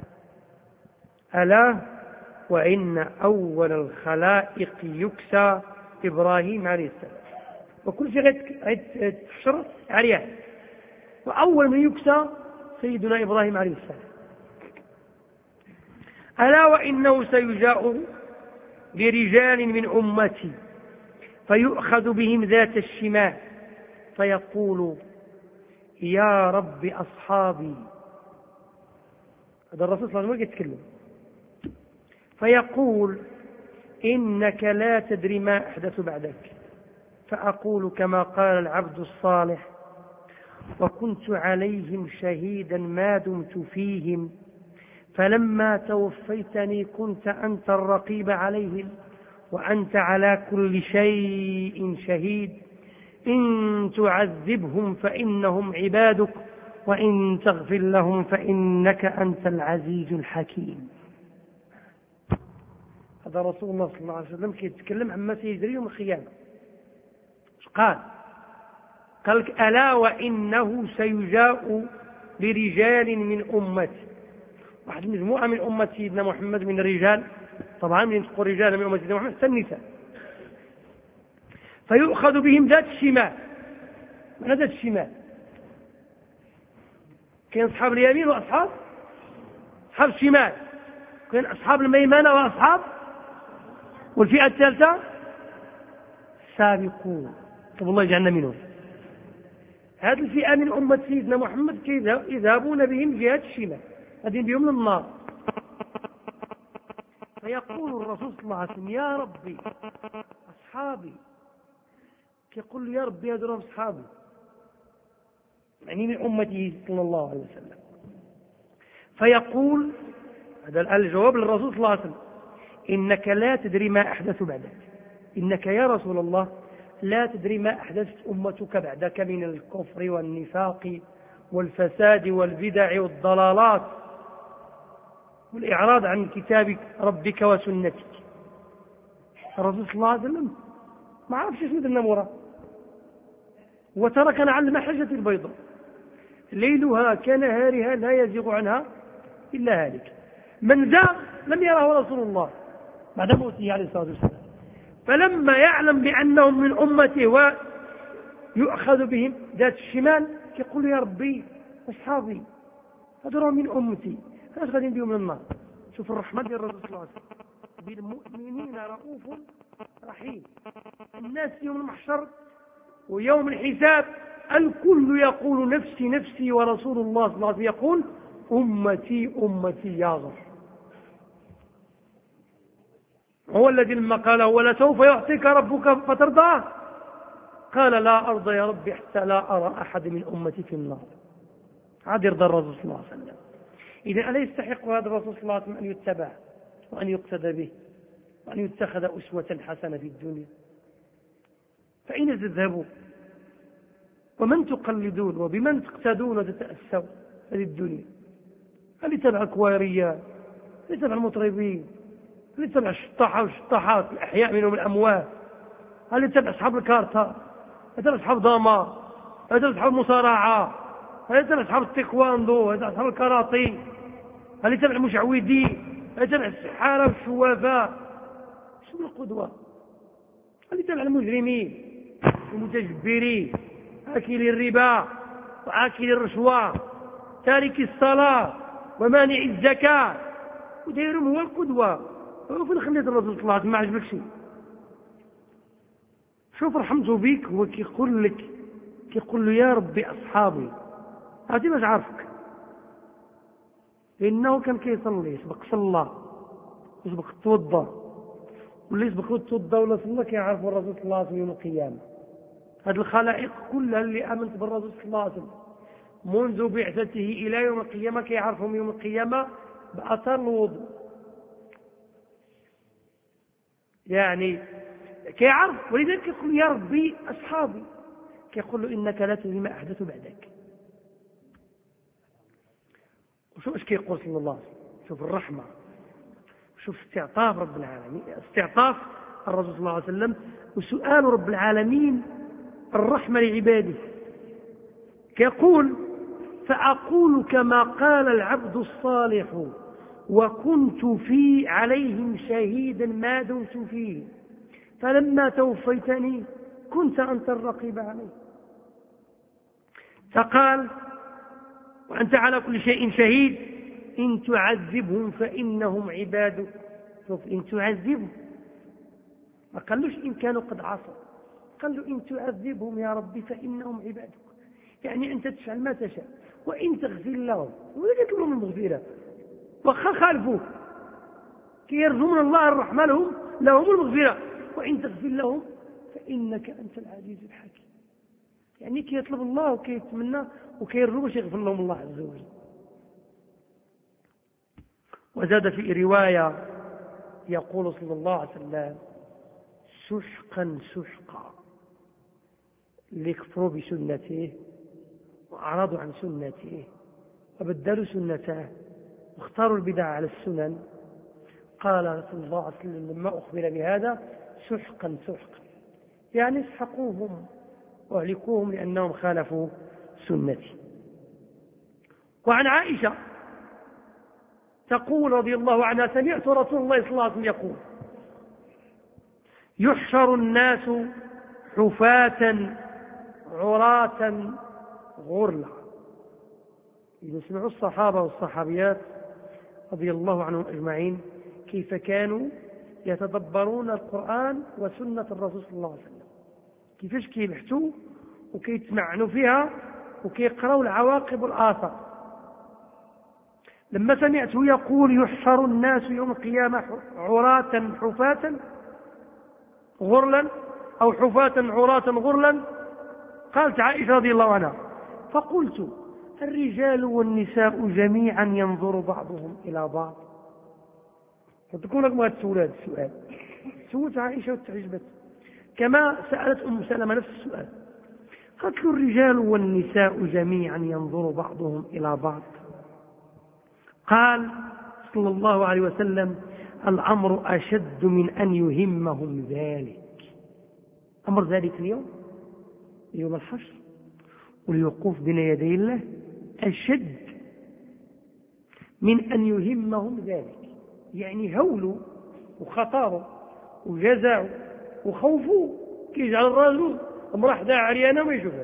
ألا وإن أول الخلائق يكسى إبراهيم عليه السلام. وكل شيء غير تحشر عليه، وأول من يكسى سيدنا إبراهيم عليه السلام. ألا وإنه سيجاء برجال من أمتي فيؤخذ بهم ذات الشمال فيقول يا رب أصحابي. هذا الرسول صلى الله عليه وسلم يتكلم، فيقول إنك لا تدري ما أحدث بعدك، فأقول كما قال العبد الصالح وكنت عليهم شهيدا ما دمت فيهم فلما توفيتني كنت أنت الرقيب عليهم وأنت على كل شيء شهيد إن تعذبهم فإنهم عبادك وإن تغفر لهم فإنك أنت العزيز الحكيم. هذا رسول الله صلى الله عليه وسلم كي يتكلم عما سيجري يوم القيامة. قال قال لك ألا وإنه سيجاء برجال من أمتي، واحد مجموعة من أمة سيدنا محمد من الرجال، طبعا من تقول رجال من أمة سيدنا محمد النساء، فيؤخذ بهم ذات الشمال. من ذات الشمال كاين أصحاب اليمين وأصحاب أصحاب الشمال، كاين أصحاب الميمنة وأصحاب، والفئة الثالثة السابقون. طب الله يجعلنا منهم. هذه الفئة من أمة سيدنا محمد يذهبون بهم جهة الشمال، هذين بهم النار. فيقول الرسول صلى الله عليه وسلم يا ربي أصحابي، يقول له يا ربي هذول أصحابي، يعني من أمته صلى الله عليه وسلم. فيقول هذا الآن الجواب للرسول صلى الله عليه وسلم إنك لا تدري ما أحدث بعدك، إنك يا رسول الله لا تدري ما أحدثت أمتك بعدك من الكفر والنفاق والفساد والبدع والضلالات والإعراض عن كتاب ربك وسنتك. الرسول صلى الله عليه وسلم ما عرفش شنو درنا موراه، وتركنا على المحجة البيضاء ليلها كنهارها لا يزيغ عنها إلا هالك. من زاغ لم يره رسول الله بعد موته عليه الصلاة والسلام. فلما يعلم بأنهم من أمته ويؤخذ بهم ذات الشمال يقول يا ربي أصحابي هذول من أمتي، أنا غادي بهم النار. شوف الرحمة ديال الرسول صلى الله عليه وسلم، بالمؤمنين رؤوف رحيم. الناس يوم المحشر ويوم الحساب الكل يقول نفسي نفسي، ورسول الله صلى الله عليه وسلم يقول أمتي أمتي يا غر. هو الذي لما قال ولسوف يعطيك ربك فترضاه قال لا أرضى يا ربي حتى لا أرى أحد من أمتي في النار. عاد يرضى الرسول صلى الله عليه وسلم. إذا ألا يستحق هذا الرسول صلى الله عليه وسلم أن يتبع وأن يقتدى به وأن يتخذ أسوة حسنة في الدنيا؟ فأين تذهبون ومن تقلدون وبمن تقتدون وتتأسوا هذه الدنيا؟ هل يتبع الكواريات؟ هل يتبع المطربين؟ هل يتبع الشطاحة والشطاحات الأحياء منهم الأموات؟ هل يتبع أصحاب الكارتا؟ هل يتبع أصحاب داما؟ هل يتبع أصحاب المصارعة؟ هل يتبع أصحاب التيكواندو؟ هل يتبع أصحاب الكاراتي؟ هل يتبع المشعوذين؟ هل يتبع السحارة والشوافة؟ شو القدوة؟ هل يتبع المجرمين المتجبرين آكل الربا وآكل الرشوة تارك الصلاة ومانع الزكاة، ودايرهم هو القدوة. وفين خليت الرسول صلى الله عليه وسلم ما عجبك شيء؟ شوف رحمته بيك هو كيقول لك، كيقول له يا ربي أصحابي، هاتي باش عارفك، لأنه كان كيصلي سبق صلى وسبق توضى، واللي يسبق توضى ولا صلى كيعرفوا الرسول صلى الله عليه وسلم يوم القيامة. هذه الخلائق كلها اللي آمنت بالرسول صلى الله عليه وسلم منذ بعثته إلى يوم القيامة كيعرفهم يوم القيامة بأثر الوضوء، يعني كيعرف. ولذلك يقول يا ربي أصحابي، كيقول له إنك لا تدري ما أحدث بعدك. وشو ايش كيقول صلى الله عليه وسلم؟ شوف الرحمة، شوف استعطاف رب العالمين، استعطاف الرسول صلى الله عليه وسلم، وسؤال رب العالمين الرحمة لعباده. كيقول فأقول كما قال العبد الصالح وكنت في عليهم شهيدا ما دمت فيه فلما توفيتني كنت أنت الرقيب عليه. فقال وأنت على كل شيء شهيد إن تعذبهم فإنهم عبادك. شوف إن تعذبهم، ما قالوش إن كانوا قد عصوا، قال له إن تعذبهم يا ربي فإنهم عبادك، يعني أنت تفعل ما تشاء، وإن تغفر لهم ولا تطلب من المغفرة وخا خالفوك كيرجو من الله الرحمة لهم لهم المغفرة، وإن تغفر لهم فإنك أنت العزيز الحكيم. يعني كيطلب الله وكيتمنى وكيرجو باش يغفر لهم الله عز وجل. وزاد في رواية يقول صلى الله عليه وسلم سحقا سحقا ليكفروا بسنته وأعرضوا عن سنته وبدلوا سنته واختاروا البدع على السنن. قال صلى الله عليه وسلم لما أخبر بهذا سحقا سحقا، يعني اسحقوهم واهلكوهم لأنهم خالفوا سنتي. وعن عائشة تقول رضي الله عنها سمعت رسول الله صلى الله عليه وسلم يقول يحشر الناس حفاة عراة غرلا. إذا سمعوا الصحابة والصحابيات رضي الله عنهم أجمعين كيف كانوا يتدبرون القرآن وسنة الرسول صلى الله عليه وسلم، كيفاش كيبحثوا وكيتمعنوا فيها وكيقرأوا العواقب والآثار. لما سمعته يقول يحشر الناس يوم القيامة عراة حفاة غرلا أو حفاة عراة غرلا، قالت عائشة رضي الله عنها فقلت الرجال والنساء جميعا ينظر بعضهم إلى بعض. فتكون لكم هذا السؤال السؤال سؤالت عائشة وتعجبت كما سألت أم سلمة نفس السؤال، قالت له الرجال والنساء جميعا ينظر بعضهم إلى بعض. قال صلى الله عليه وسلم الأمر أشد من أن يهمهم ذلك. أمر ذلك اليوم يوم الحشر والوقوف بين يدي الله أشد من أن يهمهم ذلك، يعني هولوا وخطروا وجزعوا وخوفوا كيجعل الرجل امرأة داع عريانة ما يشوفها.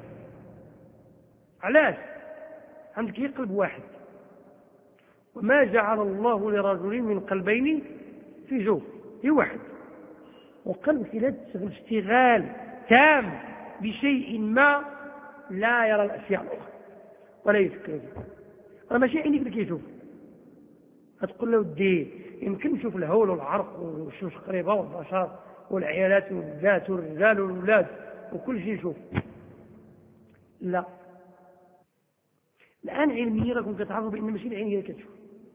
علاش؟ عندك يقلب واحد، وما جعل الله لرجل من قلبين في جوف، هي واحد، وقلب في لا تشغل اشتغال تام بشيء ما لا يرى الأشياء الأخرى ولا يفكر فيها. راه ماشي عينيك اللي كيشوف، هتقول له ودي يمكن نشوف الهول والعرق والشمس قريبة والبشر والعيالات والبنات والرجال والولاد وكل شيء يشوف. لا، الآن علميا راكم كتعرفوا بأن ماشي العين هي اللي كتشوف،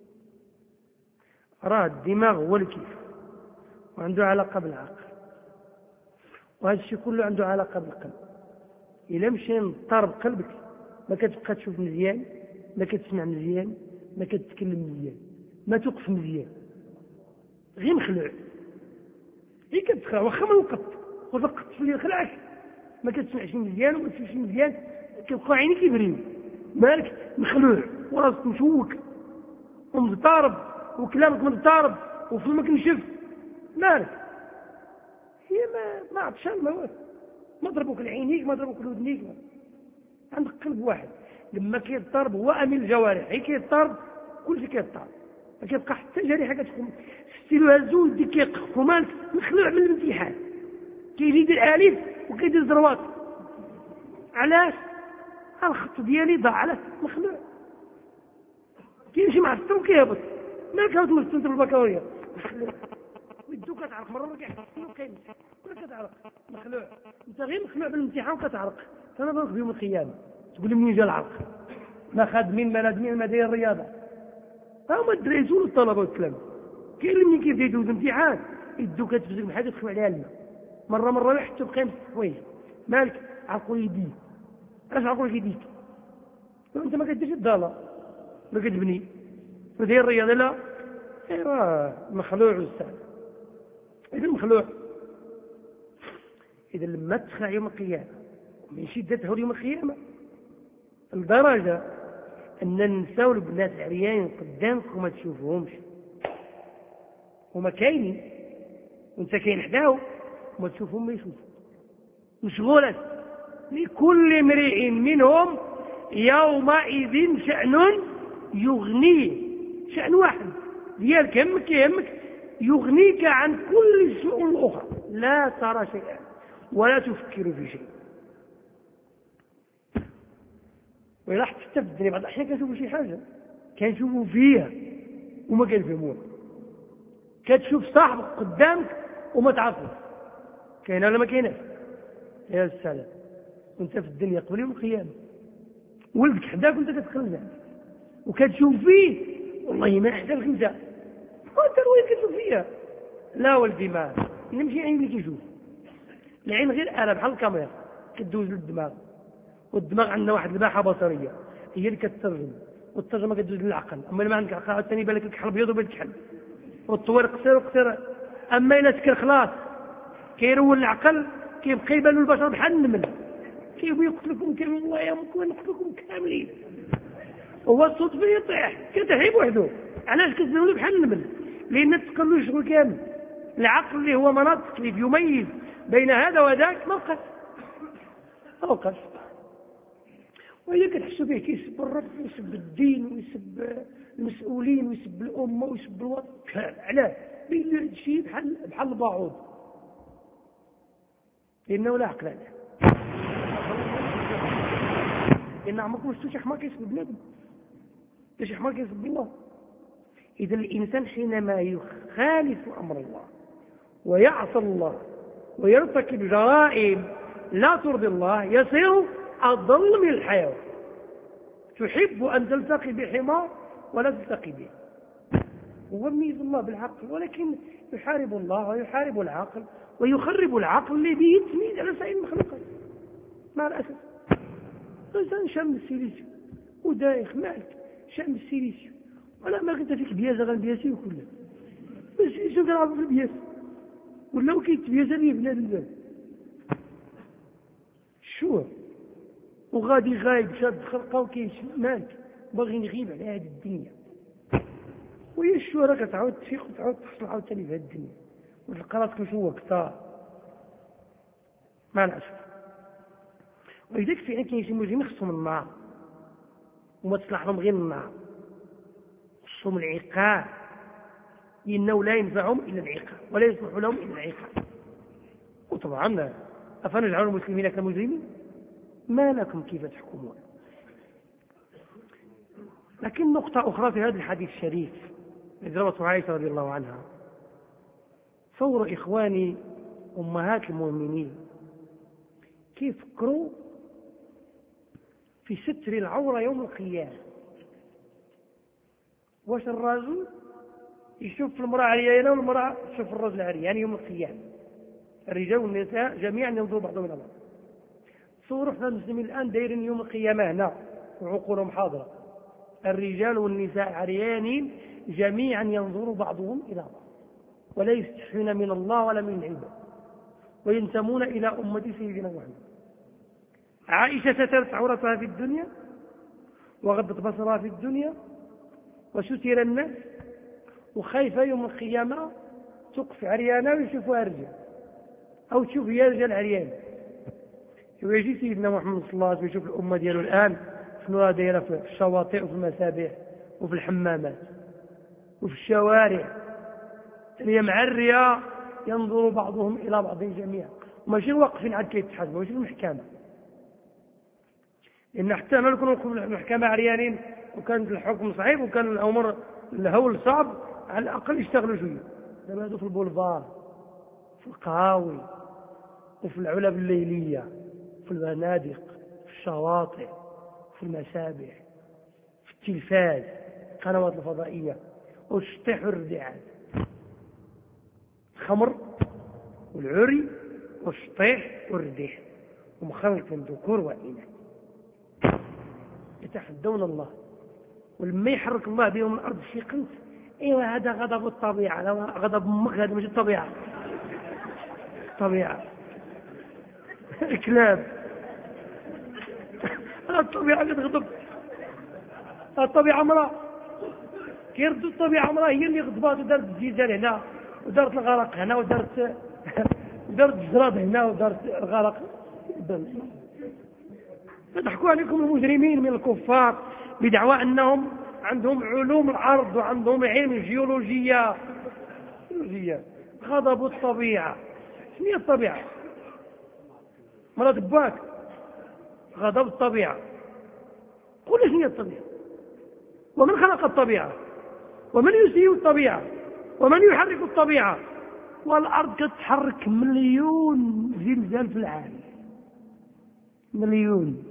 راه الدماغ هو اللي كيشوف وعنده علاقة بالعقل، وهذا الشيء كله عنده علاقة بالقلب. إلا مشي نضطر بقلبك ما كتبقى تشوف مزيان، ما كتسمع مزيان، ما كتتكلم مزيان، ما توقف مزيان، غير مخلوع، هي كتخلع واخا ما وقفت وفقت في اللي خلعك ما كتسمعش مزيان وما تشوفش مزيان، كتبقى عينيك يبريو مالك مخلوع وراسك مشوك ومضطرب وكلامك مضطرب وفمك نشف، مالك؟ هي ما ما عطشان ما والو، ما ضربوك لعينيك، ما ضربوك لودنيك، عندك قلب واحد. لما كيضطرب هو امين الجوارح، هي كيضطرب كلشي كيضطرب، ما كيبقى حتى جريحه كتكون ستيلو هزو ديك كيقف كمان مخلوع من الامتحان، كيجي يدير الف وكيدير زروات. علاش؟ الخط ديالي ضاع، علاش؟ مخلوع كيمشي مع السطر وكيهبط. مالك هبط من السنتر البكالوريا مخلوع، ويدو كتعرق مره مره كيحس وكيمشي ولا كتعرق مخلوع. انت غير مخلوع بالامتحان وكتعرق، فانا بالك بيوم القيامه تقول لي منين جا العرق؟ ما خادمين ما لازمين ما داير الرياضه، هما الدراري زول الطلبه والتلاميذ. كاين اللي ملي كيبدا يدوز الامتحان يدو كتفزك بحال تخوي عليها الماء مره مره حتى بقى مسوي. مالك؟ عرقوا يديك. علاش عرقوا لك يديك؟ انت ما كديرش الضاله، ما كتبني ما داير الرياضه. لا ايوا مخلوع الاستاذ. اذا مخلوع، اذا لما تخلع يوم القيامه من شدته يوم القيامه لدرجه ان نساو البنات العريان قدامك وما تشوفهمش، هما كاينين وانت كاين حداهم وما تشوفهم، ما يشوفوا مشغوله. لكل امرئ منهم يومئذ شأن يغنيه، شأن واحد ديالك يهمك يهمك يغنيك عن كل الشؤون الاخرى، لا ترى شيئا ولا تفكر في شيء. وإلا حتى في الدنيا بعض الأحيان كنشوفوا شي حاجة كنشوفوا فيها وما كنفهموها. كتشوف صاحبك قدامك وما تعرفوش، كاينه ولا ما كايناش؟ يا السلام. وانت في الدنيا قبل يوم القيامة ولدك حداك وانت كتخلع وكتشوف فيه والله ما احسن لك انت، وانت وين كتشوف فيها؟ لا ولدي ما نمشي عين اللي كيشوف العين غير آلة بحال الكاميرا كتدوز للدماغ، والدماغ عندنا واحد الباحه بصريه هي اللي كتترجم، والترجمه كتدوز للعقل. اما ما عندك عقل عاوتاني يبان لك الكحل ابيض وبين الكحل والطوير قصير وقصير. اما الا سكر خلاص كيرول العقل كيبقى يبان البشر بحال النمل، كيبغي يقتلكم كاملين. الله يامكم ونقتلكم كاملين، هو الصدفه يطيح كتحيب وحده. علاش كتبانوا بحال النمل؟ لان تقلوا الشغل كامل. العقل اللي هو مناطق اللي يميز بين هذا وذاك ما بقاش ما بقاش. وإذا كتحسوا به كيسب الرب ويسب الدين ويسب المسؤولين ويسب الأمة ويسب الوطن، علاش؟ لأن هذا الشيء بحال بحال الباعوض، لأنه لا عقل له. لأن عمركم شفتوا شي حمار كيسب بنادم؟ شي حمار كيسب الله؟ إذا الإنسان حينما يخالف أمر الله ويعصى الله ويرتكب جرائم لا ترضي الله يصير أضل من الحيوان. تحب أن تلتقي بحمار ولا تلتقي به. هو ميز الله بالعقل، ولكن يحارب الله ويحارب العقل ويخرب العقل الذي يتميز على سائر المخلوقات مع الأسف. الإنسان شام السيليسيو ودايخ مالك شام السيليسيو، ولا ما كنت فيك بيازة غير بياسي وكله بس شو كان عارف البياس ولا وكيت بيازة لي بلاد البلاد شو وغادي غايب شاد خلقه وكيش مالك باغي نغيب على هذه الدنيا. وهي الشهرة كتعاود تفيق وتعاود تحصل عاوتاني في هذه الدنيا وتلقى راسك مش هو كثار مع الأسف. ولذلك فعلا كاين شي مجرمين خصهم النار وما تصلح لهم غير النار، خصهم العقاب لأنه لا ينفعهم إلا العقاب ولا يصلح لهم إلا العقاب. وطبعا أفنجعل المسلمين كمجرمين؟ ما لكم كيف تحكمون. لكن نقطة أخرى في هذا الحديث الشريف الذي روته عائشة رضي الله عنها، صور إخواني أمهات المؤمنين كيف فكروا في ستر العورة يوم القيامة. واش الرجل يشوف المرأة عريانة والمرأة تشوف الرجل عريان يوم القيامة؟ الرجال والنساء جميعا ينظروا بعضهم إلى بعض. صوروا احنا المسلمين الآن دايرين يوم القيامة هنا وعقولهم حاضرة، الرجال والنساء عريانين جميعا ينظر بعضهم إلى بعض ولا يستحيون من الله ولا من العباد وينتمون إلى أمة سيدنا محمد. عائشة سترت عورتها في الدنيا وغضت بصرها في الدنيا وستر الناس، وخايفة يوم القيامة تقف عريانة ويشوفها رجال أو تشوف هي رجال عريان ويجي سيدنا محمد صلى الله عليه وسلم يشوف الأمة ديالو الآن شنو دايره في الشواطئ وفي المسابح وفي الحمامات وفي الشوارع، هي معرية ينظر بعضهم إلى بعض جميعا، وماشي واقفين عاد كيتحاسبوا، ماشي المحكمة. لأن حتى ما نكونوا في المحكمة عريانين وكان الحكم صعيب وكان الأمر الهول صعب، على الأقل يشتغلوا شوية. دابا هادو في البولفار، في القهاوي، وفي العلب الليلية، في المنادق، في الشواطئ، في المسابح، في التلفاز، القنوات الفضائية، والشطيح والردعات، الخمر والعري والشطيح والرديح، ومخلط من ذكور وإناث يتحدون الله. ولما يحرك الله بهم الأرض في قنت، ايوه هذا غضب الطبيعة، غضب امك، هذا مش الطبيعة. الطبيعة الكلاب، الطبيعة كتغضب، الطبيعة مرأة كيردوا، الطبيعة مرأة هي اللي غضبات ودارت الزلزال هنا ودارت الغرق هنا ودارت ودارت الجراد هنا ودارت الغرق. يضحكوا عليكم المجرمين من الكفار بدعوى أنهم عندهم علوم الأرض وعندهم علم الجيولوجية. غضب الطبيعة، شنو هي الطبيعة؟ مرات باك غضب الطبيعة. قل شنو هي الطبيعة؟ ومن خلق الطبيعة؟ ومن يسير الطبيعة؟ ومن يحرك الطبيعة؟ والأرض تتحرك مليون زلزال في العالم، مليون.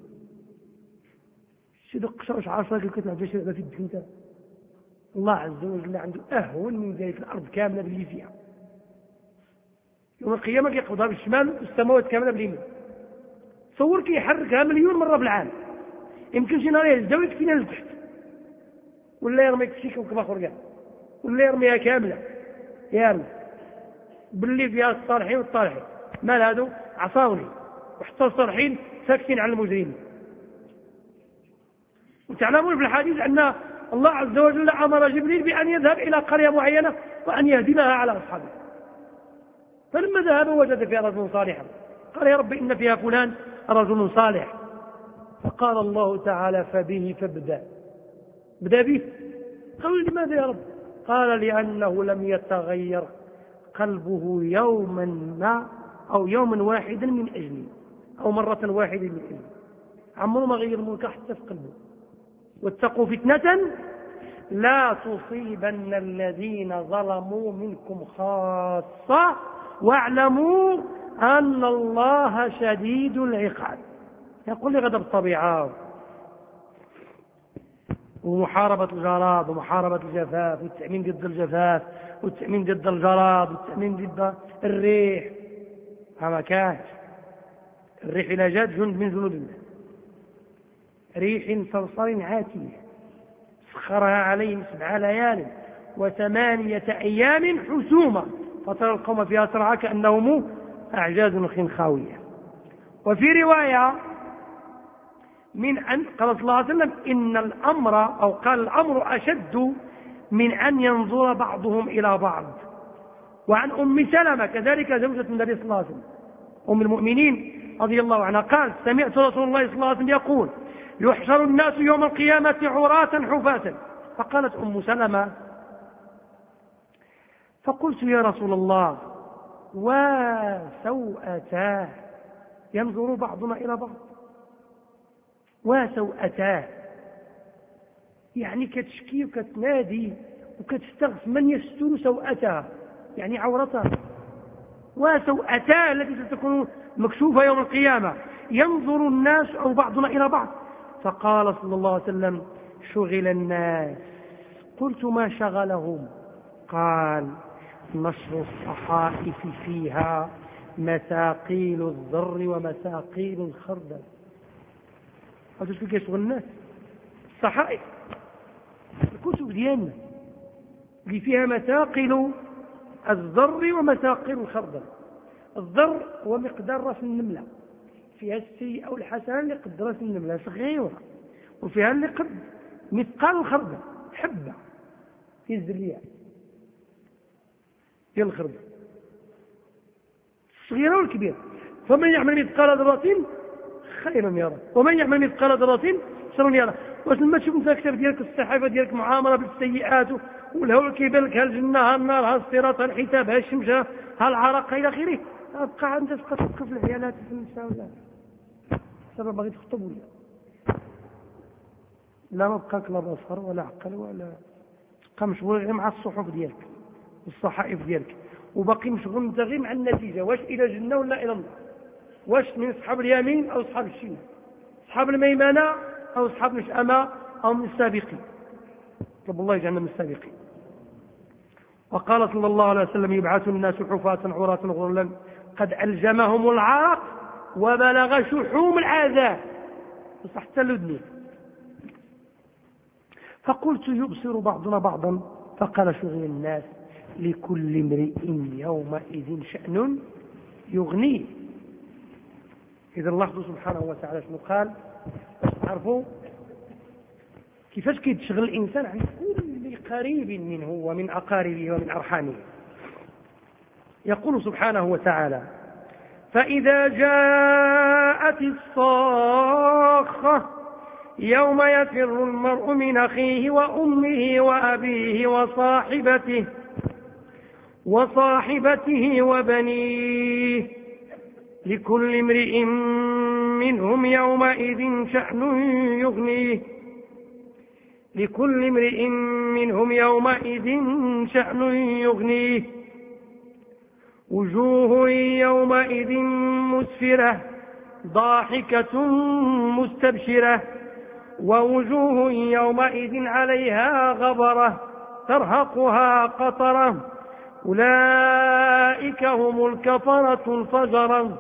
شدق قشرش عشرة كيف كتلعب في شربة في الدنيا. الله عز وجل عنده أهون من ذلك، الأرض كاملة باللي فيها. يوم القيامة يقبضها بالشمال والسماوات كاملة باليمين. تصور كي يحركها مليون مرة بالعام، يمكن شي نهار يهزها ويكفينا لتحت، ولا يرمي شي كوكب آخر كاع، ولا يرميها كاملة يارمي باللي فيها الصالحين والطالحين. مال هادو عصاوني، وحتى الصالحين ساكتين على المجرمين. وتعلمون في الحديث أن الله عز وجل أمر جبريل بأن يذهب إلى قرية معينة وأن يهدمها على أصحابه. فلما ذهب وجد فيها رجل صالحا، قال يا رب إن فيها فلان رجل صالح. فقال الله تعالى فبه فابدأ، بدأ به. قالوا لماذا يا رب؟ قال لأنه لم يتغير قلبه يوما ما أو يوما واحدا من أجلي، أو مرة واحدة من أجلي، عمره ما غير الملك حتى في قلبه. واتقوا فتنة لا تصيبن الذين ظلموا منكم خاصة واعلموا أن الله شديد العقاب. يقول لي غضب الطبيعة ومحاربة الجراد ومحاربة الجفاف والتأمين ضد الجفاف والتأمين ضد الجراد والتأمين ضد الريح، ما كانش. الريح إلى جاد جند من جنود الله، ريح صرصر عاتية سخرها عليهم سبع ليال وثمانية أيام حسوما فترى القوم فيها سرعى كأنهم أعجاز نخل خاوية. وفي رواية من أن قال صلى الله عليه وسلم إن الأمر، أو قال الأمر أشد من أن ينظر بعضهم إلى بعض. وعن أم سلمة كذلك زوجة النبي صلى الله عليه وسلم أم المؤمنين رضي الله عنها قال سمعت رسول الله صلى الله عليه وسلم يقول يحشر الناس يوم القيامة عراة حفاة. فقالت أم سلمة فقلت يا رسول الله وسوءتاه، ينظر بعضنا إلى بعض، وسوءتاه يعني كتشكي وكتنادي وكتستغف من يستر سوءتها، يعني عورتها. وسوءتاه التي ستكون مكشوفة يوم القيامة، ينظر الناس أو بعضنا إلى بعض. فقال صلى الله عليه وسلم شغل الناس. قلت ما شغلهم؟ قال نشر الصحائف فيها مثاقيل الذر ومثاقيل الخردل. هذا شو كيشغل الناس؟ الصحائف، الكتب ديالنا اللي فيها مثاقيل الذر ومثاقيل الخردل. الذر هو مقدار راس النملة، فيها السيئة والحسنة اللي قد راس النملة صغيرة، وفيها اللي قد مثقال الخردل، حبة في الزلية ديال الخردل، الصغيرة والكبيرة. فمن يعمل مثقال ذرة خيرا يره ومن يعمل مثقال ذرة شرا يره. واش لما تشوف انت الكتاب ديالك الصحيفه ديالك معامله بالسيئات والهول كيبان لك ها الجنه ها النار ها الصراط ها الحساب ها الشمس ها العرق الى اخره، تبقى انت تبقى تفكر في العيالات في النساء ولا سبب باغي تخطب ولا لا، ما بقاك لا بصر ولا عقل ولا تبقى مشغول غير مع الصحف ديالك والصحائف ديالك، وباقي مشغول انت غير مع النتيجه، واش الى الجنه ولا الى النار، واش من اصحاب اليمين او اصحاب الشمال، اصحاب الميمنه او اصحاب المشأمه او من السابقين. طلب الله يجعلنا من السابقين. وقال صلى الله عليه وسلم يبعث الناس حفاة عراة غرلا قد ألجمهم العرق وبلغ شحوم العذاب حتى الأذن. فقلت يبصر بعضنا بعضا فقال شغل الناس لكل امرئ يومئذ شأن يغنيه. إذا الله سبحانه وتعالى شنو قال باش تعرفوا كيفاش كيتشغل الإنسان عن كل قريب منه ومن أقاربه ومن أرحامه. يقول سبحانه وتعالى فإذا جاءت الصاخة يوم يفر المرء من أخيه وأمه وأبيه وصاحبته وصاحبته وبنيه لكل امرئ منهم يومئذ شأن يغنيه لكل امرئ منهم يومئذ شأن يغنيه وجوه يومئذ مسفرة ضاحكة مستبشرة ووجوه يومئذ عليها غبرة ترهقها قطرة أولئك هم الكفرة الفجرة.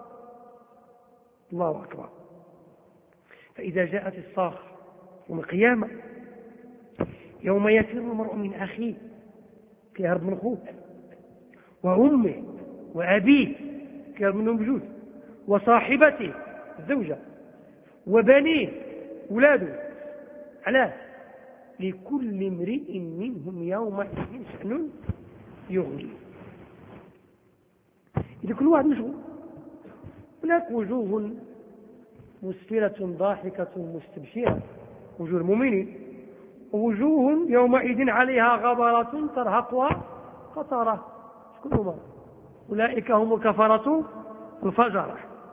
الله أكبر. فإذا جاءت الصاخة يوم القيامة يوم يفر المرء من أخيه كيهرب من خوه وأمه وأبيه كيهرب منهم بجوز وصاحبته الزوجة وبنيه ولاده. علاه؟ لكل امرئ منهم يومئذ شأن يغني. إذا كل واحد مشغول. هناك وجوه مسفرة ضاحكة مستبشرة وجوه المؤمنين، ووجوه يومئذ عليها غبرة ترهقها قطرة كلهم أولئك هم الكفرة الفجرة.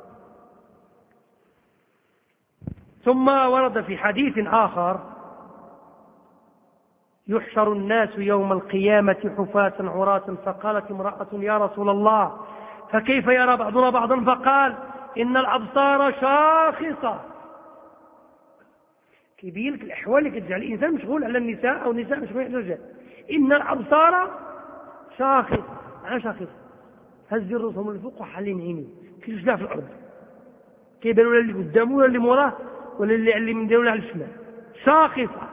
ثم ورد في حديث آخر يحشر الناس يوم القيامة حفاة عراة فقالت امرأة يا رسول الله فكيف يرى بعضنا بعضا؟ فقال إن الأبصار شاخصة. كيبين لك الأحوال اللي كتجعل الإنسان مشغول على النساء أو النساء مشغول على الرجال. إن الأبصار شاخصة. أنا شاخصة هز رؤوسهم للفوق وحالين عينيه كيشجع في الأرض كيبانوا ولا اللي قدامه ولا اللي موراه ولا اللي على اليمين ولا على الشمال. شاخصة.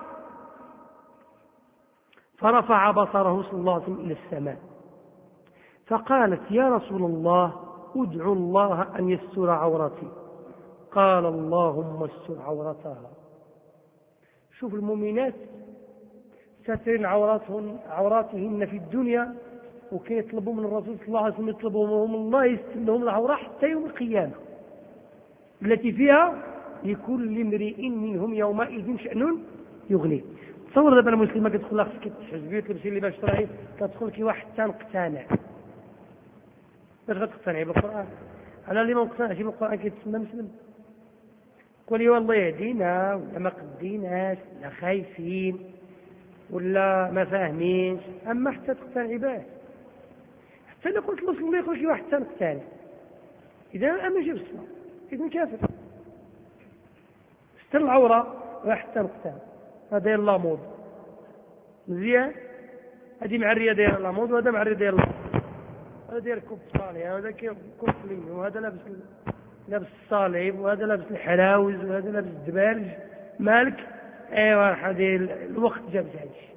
فرفع بصره صلى الله عليه وسلم إلى السماء فقالت يا رسول الله ادعو الله أن يستر عورتي. قال اللهم استر عورتها. شوف المؤمنات سترين عوراتهن عوراتهن في الدنيا وكي يطلبوا من الرسول صلى الله عليه وسلم يطلبوا من الله يستر لهم العورة حتى يوم القيامة التي فيها لكل امرئ منهم يومئذ شأن يغنيه. تصور دابا المسلمه كتدخل لها خصك تحجبي وتلبسي اللي باش تراعي كتدخل كي واحد حتى نقتنع. باش غتقتنعي بالقران؟ انا اللي ما مقتنعش بالقران كيتسمى مسلم؟ قولي والله يهدينا ولا ما قديناش ولا خايفين ولا ما فاهمينش، اما حتى تقتنعي به حتى انا قلت له صلي يخرج شي واحد حتى نقتنع. اذا انا ماشي بالصلاه اذا كافر. ستر العوره حتى نقتنع. هذا داير لامود مزيان. هذه معريه داير لامود وهذا معريه داير لامود. هذا داير كوب صالح وهذا كوب لين وهذا لابس لابس الصالب وهذا لابس الحلاوز وهذا لابس الدبارج. مالك؟ ايوا هذه الوقت جاب هادشي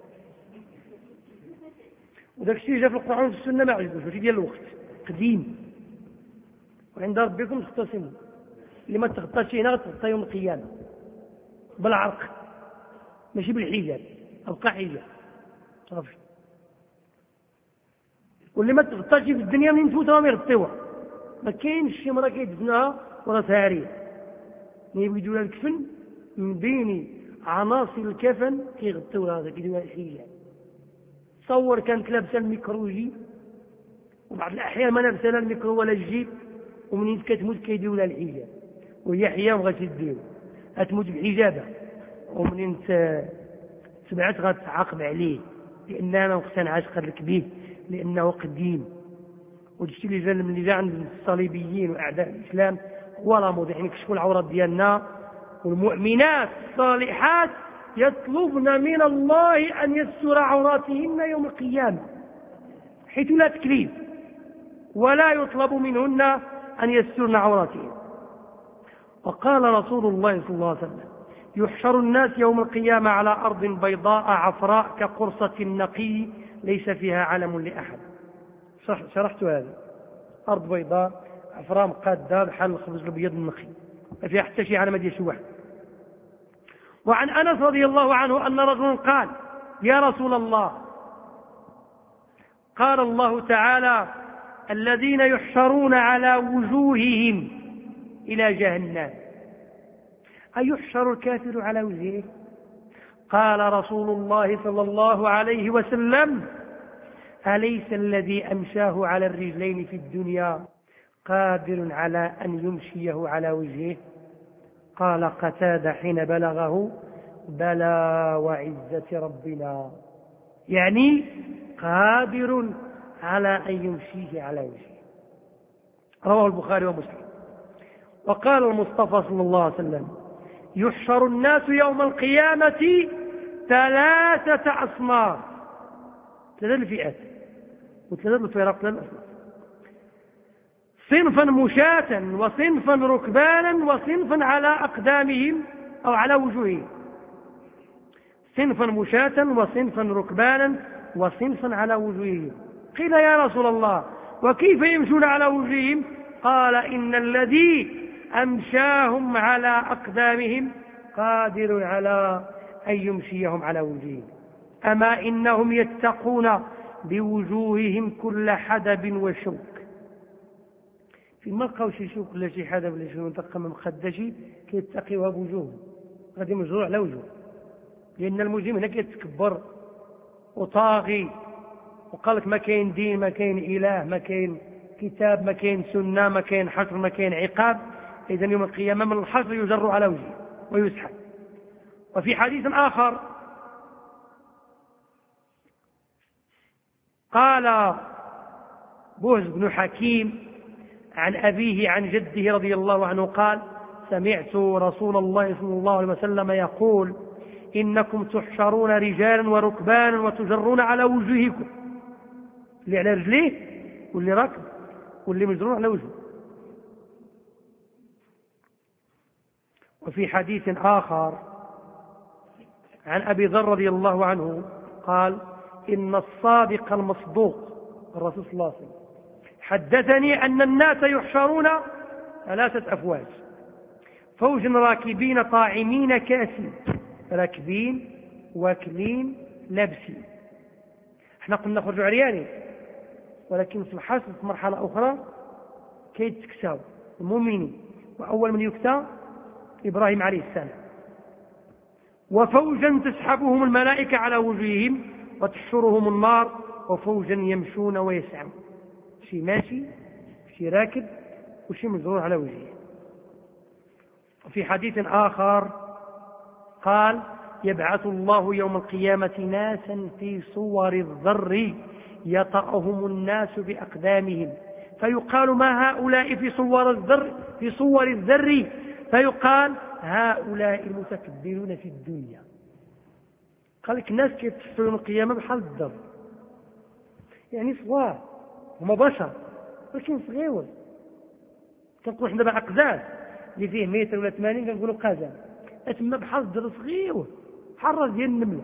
وداك الشيء جا في القران وفي السنه ما عجبوش. ماشي ديال الوقت قديم. وعند ربكم تختصموا. اللي ما تغطاش هنا غتغطى يوم القيامه بالعرق ماشي بالحجاب. ابقى حجاب صافي. واللي ما تغطاش في الدنيا من تفوت راهم يغطيوها ما كاينش شي مرة كيدفنوها وراسها عارية، يبغيو لها الكفن من بين عناصر الكفن كيغطيو هذا كيديروا الحجاب. تصور كانت لابسه الميكروجي وبعض الاحيان ما لابسه لا الميكرو ولا الجيب، ومنين كتموت كيديروا لها الحجاب وهي حيه وغادي تديرو غتموت بحجابها، ومنين سمعت غتعاقب عليه لانها ما مقتنعاش قالك به لانه قديم. ودشتي اللي جا اللي جا عند الصليبيين واعداء الاسلام هو راه يعني كشفوا العورات ديالنا. والمؤمنات الصالحات يطلبن من الله ان يستر عوراتهن يوم القيامه حيث لا تكليف، ولا يطلب منهن ان يسترن عوراتهن. وقال رسول الله صلى الله عليه وسلم: يحشر الناس يوم القيامه على ارض بيضاء عفراء كقرصه النقي ليس فيها علم لاحد. شرحت هذا، ارض بيضاء عفراء مقاده بحال الخبز الابيض النقي ما فيها حتى شي علامه ديال شي واحد. وعن انس رضي الله عنه ان رجلا قال: يا رسول الله، قال الله تعالى: الذين يحشرون على وجوههم الى جهنم، ايحشر الكافر على وجهه؟ قال رسول الله صلى الله عليه وسلم: أليس الذي أمشاه على الرجلين في الدنيا قادر على أن يمشيه على وجهه؟ قال قتادة حين بلغه: بلى وعزة ربنا، يعني قادر على أن يمشيه على وجهه. رواه البخاري ومسلم. وقال المصطفى صلى الله عليه وسلم: يحشر الناس يوم القيامة ثلاثة أصناف، ثلاث الفئات وثلاث الفرق، ثلاث الأصناف: صنفا مشاة وصنفا ركبانا وصنفا على أقدامهم أو على وجوههم. صنفا مشاة وصنفا ركبانا وصنفا على وجوههم. قيل: يا رسول الله، وكيف يمشون على وجوههم؟ قال: إن الذي أمشاهم على أقدامهم قادر على أن يمشيهم على وجوههم. أما إنهم يتقون بوجوههم كل حدب وشوك. فيما لقاو شي شوك ولا شي حدب ولا شي منطقه مخدشي كيتقيوها بوجوههم، غادي مجروع على وجهه، لان المجرم هنا كيتكبر وطاغي وقال لك ما كاين دين، ما كاين اله، ما كاين كتاب، ما كاين سنه، ما كاين حشر، ما كاين عقاب. اذا يوم القيامه من الحشر يجر على وجهه ويسحب. وفي حديث اخر قال بهز بن حكيم عن أبيه عن جده رضي الله عنه قال: سمعت رسول الله صلى الله عليه وسلم يقول: إنكم تحشرون رجالا وركبانا وتجرون على وجوهكم، اللي على رجليه واللي راكب واللي مجرور على وجهه. وفي حديث آخر عن أبي ذر رضي الله عنه قال: إن الصادق المصدوق الرسول صلى الله عليه وسلم حدثني أن الناس يحشرون ثلاثة أفواج: فوج راكبين طاعمين كاسين، راكبين واكلين لابسين. احنا قلنا نخرجوا عريانين، ولكن سبحان الله في مرحلة أخرى كيتكساو المؤمنين، وأول من يكسى إبراهيم عليه السلام. وفوجا تسحبهم الملائكة على وجوههم وتحشرهم النار، وفوجا يمشون ويسعون، شي ماشي شي راكب وشي مجرور على وجهه. وفي حديث آخر قال: يبعث الله يوم القيامة ناسا في صور الذر يطأهم الناس بأقدامهم، فيقال: ما هؤلاء في صور الذر في صور الذر؟ فيقال: هؤلاء المتكبرون في الدنيا. قال لك الناس كيتحشروا يوم القيامة بحال الذر، يعني صغار، هما بشر ولكن صغيور. كنقول حنا دابا أقزاز اللي فيه متر ولا ثمانين كنقولوا قزم، تما بحال الذر صغير بحال الراس ديال النملة.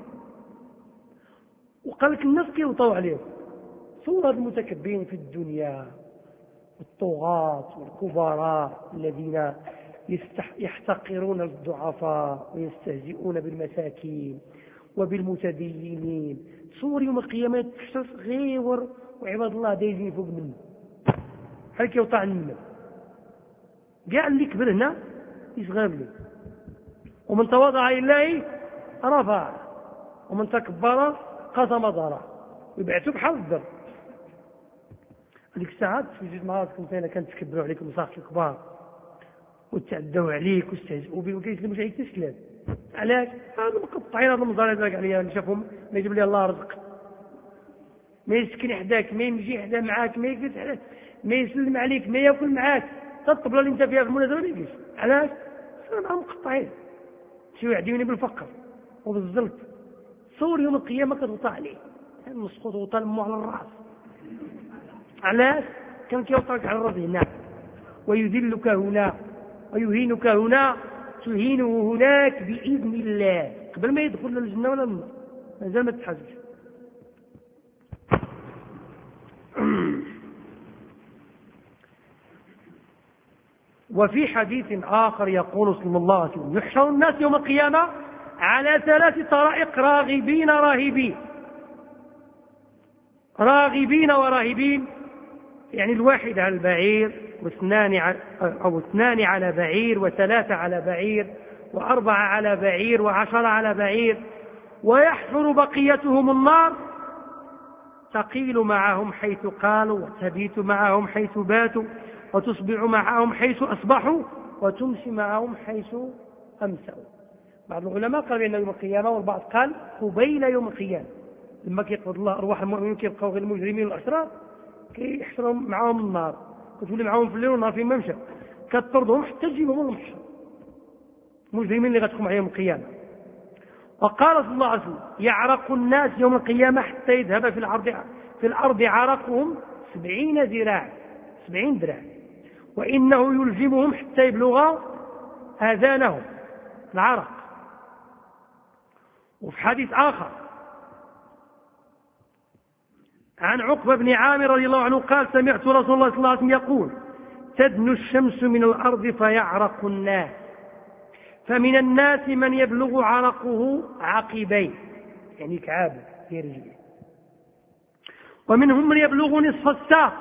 وقال لك الناس كيوطوا عليهم صور المتكبرين في الدنيا، الطغاة والكبراء الذين يحتقرون الضعفاء ويستهزئون بالمساكين وبالمتدينين. صور يوم القيامة تحشر صغير وعباد الله دايزين فوق منه، بحال كيوطع النمل، كاع اللي كبر هنا يصغر لي، ومن تواضع لله رفع، ومن تكبر قسم ضرع، ويبعثوا بحال الضر. هذيك الساعات في جوج مراتكم فين كانت تكبروا عليكم مصاحف الكبار وتعدوا عليك واستهزئوا بك وكيسلموا عليك تسلم. علاش؟ هذا مقطعين هذا المنظر هذاك عليا اللي شافهم ما يجيب لي الله رزق، ما يسكن حداك، ما يمشي حدا معاك، ما يجلس حداك، ما يسلم عليك، ما ياكل معاك، حتى الطبله اللي انت فيها في المناسبه ما يجيش. علاش؟ صار مقطعين، شي واحد يوني بالفقر وبالزلط. صور يوم القيامه كتوطى عليه مسقط وطا لمو على الراس. علاش؟ كان كيوطاك على الراس هنا ويذلك هنا ويهينك هنا، تهينه هناك باذن الله قبل ما يدخل للجنه ولا النار، مازال ما تحاسبش. وفي حديث آخر يقول صلى الله عليه وسلم: يحشر الناس يوم القيامة على ثلاث طرائق راغبين راهبين. راغبين وراهبين يعني الواحد على البعير، واثنان على أو اثنان على بعير، وثلاثة على بعير، وأربعة على بعير، وعشرة على بعير. ويحفر بقيتهم النار، تقيل معهم حيث قالوا، وتبيت معهم حيث باتوا، وتصبح معهم حيث أصبحوا، وتمشي معهم حيث أمسوا. بعض العلماء قال بأن يوم القيامة، والبعض قال قبيل يوم القيامة، لما كيقبض الله أرواح المؤمنين كيبقوا غير المجرمين والأشرار كيحشرهم معهم النار، كتولي معهم في الليل والنهار فين ما مشى، كتطردهم حتى تجيبهم المحشر، المجرمين اللي غتكون معهم يوم القيامة. وقال صلى الله عليه وسلم: يعرق الناس يوم القيامة حتى يذهب في الأرض في الأرض عرقهم سبعين ذراع سبعين ذراع، وإنه يلزمهم حتى يبلغ آذانهم العرق. وفي حديث آخر عن عقبة بن عامر رضي الله عنه قال: سمعت رسول الله صلى الله عليه وسلم يقول: تدنو الشمس من الأرض فيعرق الناس، فمن الناس من يبلغ عرقه عقبيه يعني كعابه في رجله، ومنهم من يبلغ نصف الساق،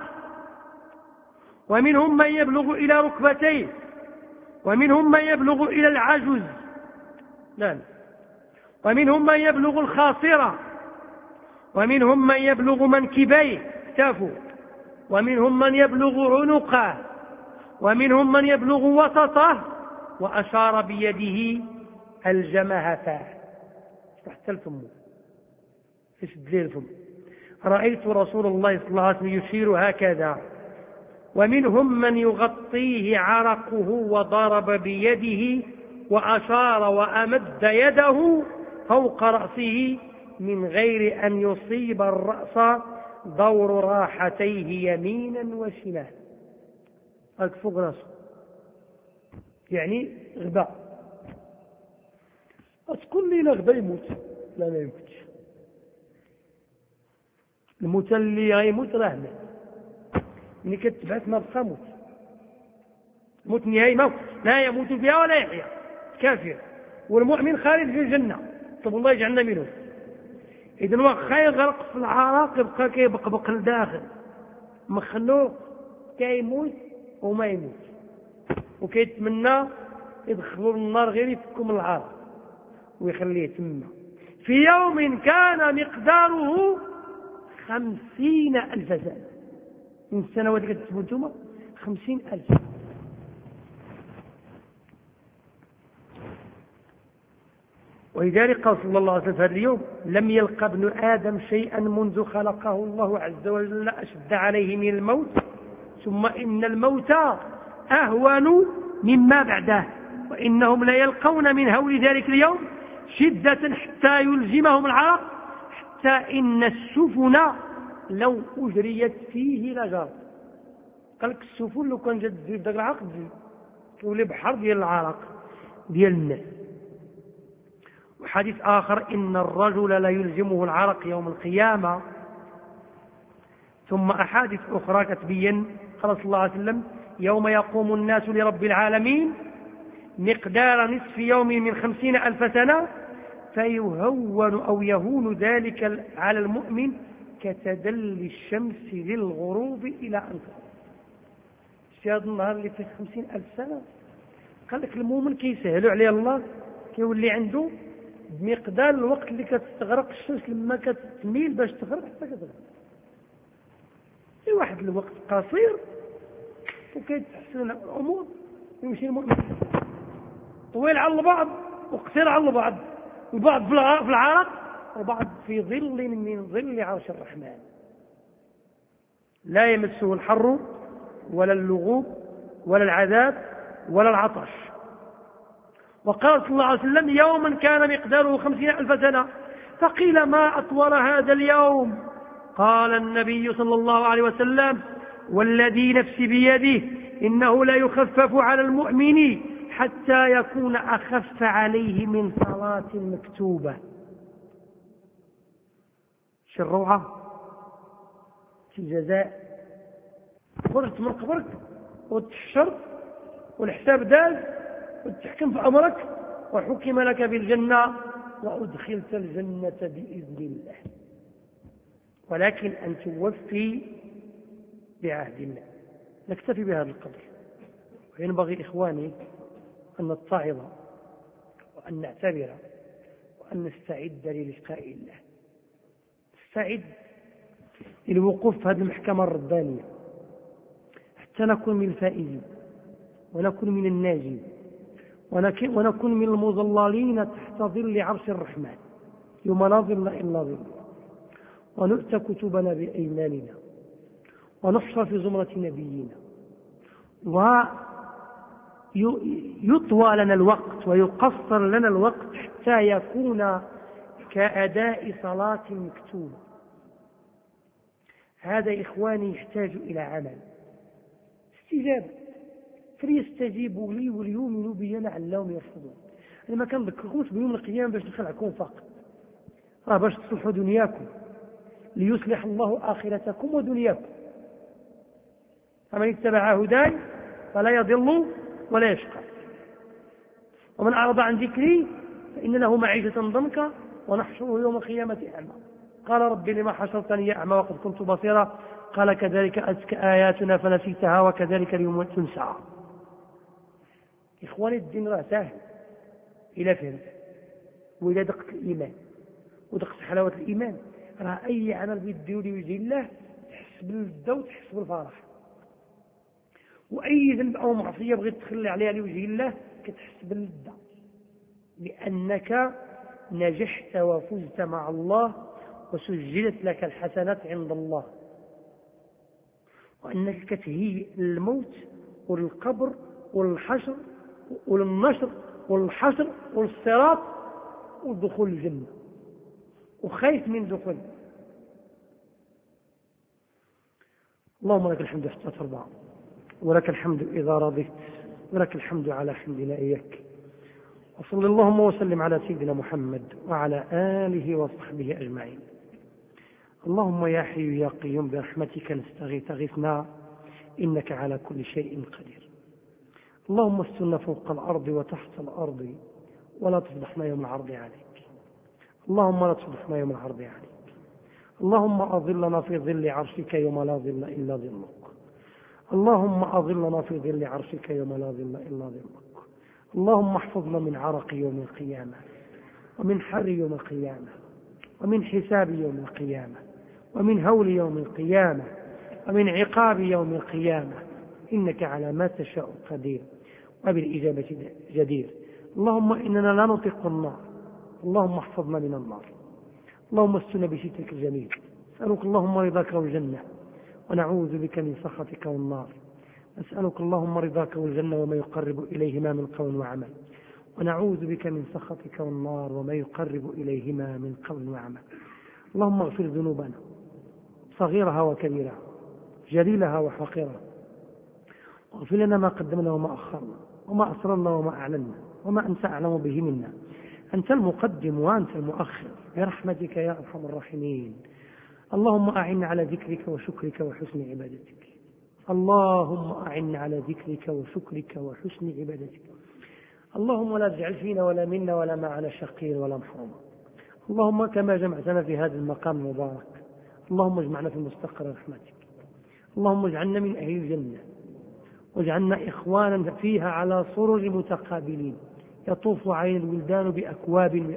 ومنهم من يبلغ إلى ركبتيه، ومنهم من يبلغ إلى العجز، لا ومنهم من يبلغ الخاصرة، ومنهم من يبلغ منكبيه كتافه، ومنهم من يبلغ عنقه، ومنهم من يبلغ وسطه، وأشار بيده الجمهة تحت الفم يشد ليه الفم. رأيت رسول الله صلى الله عليه وسلم يشير هكذا. ومنهم من يغطيه عرقه وضرب بيده وأشار وأمد يده فوق رأسه من غير أن يصيب الرأس دور راحتيه يمينا وشمالا. هاك فوق رأسه يعني غبا. تقول لي لا غبا يموت، لا لا يموتش. الموت اللي غيموت راه مات، ملي كتبعث ما بقى موت. الموت النهائي ما لا يموت فيها ولا يحيا كافر، والمؤمن خالد في الجنة، طب الله يجعلنا منه. إذن واخا يغرق في العراق يبقى كيبقبق لداخل، مخلوق كيموت وما يموت، وكيتمنى يدخلوا النار غير يفكوا من العراق ويخليه تما في يوم كان مقداره خمسين ألف سنة. من السنوات اللي كتسبوا انتم خمسين ألف. ولذلك قال صلى الله عليه وسلم في هذا اليوم: لم يلقى ابن آدم شيئا منذ خلقه الله عز وجل أشد عليه من الموت، ثم إن الموت أهون مما بعده، وإنهم ليلقون من هول ذلك اليوم شدة حتى يلزمهم العرق، حتى إن السفن لو أجريت فيه لجرت. قال لك السفن لو كان جات تزيد داك العرق تزيد تولي بحر ديال العرق ديال الناس. وحديث آخر: إن الرجل لا يلزمه العرق يوم القيامة. ثم أحاديث أخرى كتبين قال صلى الله عليه وسلم: يوم يقوم الناس لرب العالمين مقدار نصف يوم من خمسين ألف سنة، فيهون أو يهون ذلك على المؤمن كتدلي الشمس للغروب إلى أن تغرب. شتي هذا النهار اللي فيه خمسين ألف سنة، قال لك المؤمن كيسهلوا عليه الله، كيولي عنده بمقدار الوقت اللي كتستغرق الشمس لما كتميل باش تغرب حتى كتغرب. في واحد الوقت قصير وكيتحسن الامور، يمشي المؤمن طويل على البعض وقصير على البعض، البعض في العرق وبعض في ظل من ظل عرش الرحمن، لا يمسه الحر ولا اللغوب ولا العذاب ولا العطش. وقال صلى الله عليه وسلم: يوما كان مقداره خمسين ألف سنة، فقيل: ما أطول هذا اليوم؟ قال النبي صلى الله عليه وسلم: والذي نفسي بيده إنه لا يخفف على المؤمن حتى يكون أخف عليه من صلاة مكتوبة. شو الروعة، شو الجزاء. خرجت من قبرك وتحشرت والحساب داز وتحكم في أمرك وحكم لك بالجنة وأدخلت الجنة بإذن الله، ولكن أن توفي بعهد الله. نكتفي بهذا القدر، وينبغي إخواني أن نتعظ وأن نعتبر وأن نستعد للقاء الله، نستعد للوقوف في هذه المحكمة الربانية حتى نكون من الفائزين ونكون من الناجين ونكون من المظللين تحت ظل عرش الرحمن يوم لا ظل إلا ظله، ونؤتى كتبنا بأيماننا ونحشر في زمرة نبينا، ويطوى لنا الوقت ويقصر لنا الوقت حتى يكون كأداء صلاة مكتوبة. هذا إخواني يحتاج إلى عمل، استجابة، فليستجيبوا لي وليؤمنوا بي لعلهم يرشدون. أنا ما كنذكركمش بيوم القيامة باش نخلعكم فقط، راه باش تصلحوا دنياكم، ليصلح الله آخرتكم ودنياكم. فمن اتبع هداي فلا يضل ولا يشقى، ومن أعرض عن ذكري فإن له معيشة ضنكا ونحشره يوم القيامة أعمى. قال: رب لما حشرتني أعمى وقد كنت بصيرا؟ قال: كذلك أتتك آياتنا فنسيتها وكذلك اليوم تنسى. إخواني الدين راه سهل إلى فهمت وإلى دقة الإيمان ودقة حلاوة الإيمان، راه أي عمل بيديو لي وجه الله تحس باللذة وتحس بالفرح، وأي ذنب أو معصية بغيت تخلي عليها لوجه الله كتحس باللذة، لأنك نجحت وفزت مع الله وسجلت لك الحسنات عند الله، وأنك كتهيئ للموت وللقبر وللحشر وللنشر والحشر والصراط ودخول الجنة، وخايف من دخول. اللهم لك الحمد حتى ترضى، ولك الحمد إذا رضيت، ولك الحمد على حمدنا إياك. وصلى اللهم وسلم على سيدنا محمد وعلى آله وصحبه أجمعين. اللهم يا حي يا قيوم برحمتك نستغيث، غثنا إنك على كل شيء قدير. اللهم استرنا فوق الأرض وتحت الأرض ولا تفضحنا يوم العرض عليك. اللهم لا تفضحنا يوم العرض عليك. اللهم أظلنا في ظل عرشك يوم لا ظل إلا ظلك. اللهم أظلنا في ظل عرشك يوم لا ظل إلا ظلك. اللهم احفظنا من عرق يوم القيامة، ومن حر يوم القيامة، ومن حساب يوم القيامة، ومن هول يوم القيامة، ومن عقاب يوم القيامة، إنك على ما تشاء قدير وبالإجابة جدير. اللهم إننا لا نطيق النار، اللهم احفظنا من النار. اللهم استنا بسترك الجميل. نسألك اللهم رضاك والجنة، ونعوذ بك من سخطك والنار. نسألك اللهم رضاك والجنة وما يقرب إليهما من قول وعمل، ونعوذ بك من سخطك والنار وما يقرب إليهما من قول وعمل. اللهم اغفر ذنوبنا صغيرها وكبيرها، جليلها وحقيرها، واغفر لنا ما قدمنا وما أخرنا وما أسررنا وما أعلنا وما أنت أعلم به منا. أنت المقدم وأنت المؤخر برحمتك يا أرحم الراحمين. اللهم أعنا على ذكرك وشكرك وحسن عبادتك. اللهم أعنا على ذكرك وشكرك وحسن عبادتك. اللهم لا تجعل فينا ولا منا ولا معنا شقير ولا محروم. اللهم كما جمعتنا في هذا المقام المبارك، اللهم اجمعنا في مستقر رحمتك. اللهم اجعلنا من أهل الجنة، واجعلنا إخوانا فيها على سرر متقابلين يطوف علينا الولدان بأكواب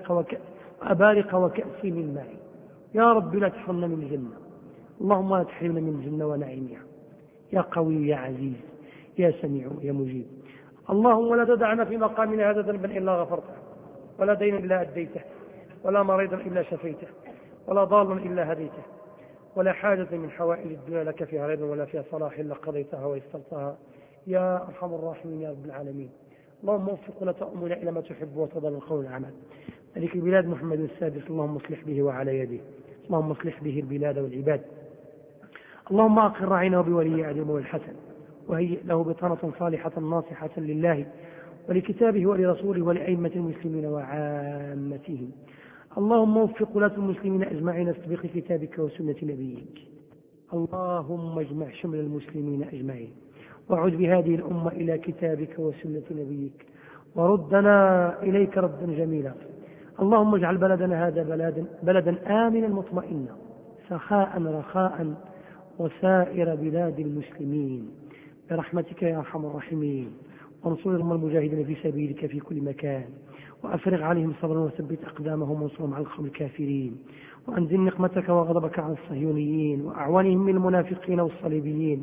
وأبارق وكأس من ماء. يا رب لا تحرمنا من الجنة، اللهم لا تحرمنا من الجنة ونعيمها، يا قوي يا عزيز يا سميع يا مجيب. اللهم لا تدعنا في مقامنا هذا ذنبا إلا غفرته، ولا دينا إلا أديته، ولا مريضا إلا شفيته، ولا ضالا إلا هديته، ولا حاجة من حوائج الدنيا لك فيها رضا ولا فيها صلاح إلا قضيتها ويسرتها يا أرحم الراحمين يا رب العالمين. اللهم وفقنا تأمنا إلى ما تحب وترضى من قول العمل. ملك البلاد محمد السادس اللهم اصلح به وعلى يده، اللهم اصلح به البلاد والعباد. اللهم أقر راعنا بولي عهده والحسن، وهيئ له بطانة صالحة ناصحة لله ولكتابه ولرسوله ولأئمة المسلمين وعامتهم. اللهم وفق ولاة المسلمين أجمعين استبق كتابك وسنة نبيك. اللهم اجمع شمل المسلمين أجمعين، وعد بهذه الأمة إلى كتابك وسنة نبيك، وردنا إليك ردا جميلا. اللهم اجعل بلدنا هذا بلدا, بلدا آمنا مطمئنا سخاء رخاء وسائر بلاد المسلمين برحمتك يا أرحم الراحمين. وانصر المجاهدين في سبيلك في كل مكان، وأفرغ عليهم صبرا وثبت أقدامهم وانصرهم على القوم الكافرين، وأنزل نقمتك وغضبك على الصهيونيين وأعوانهم من المنافقين والصليبيين،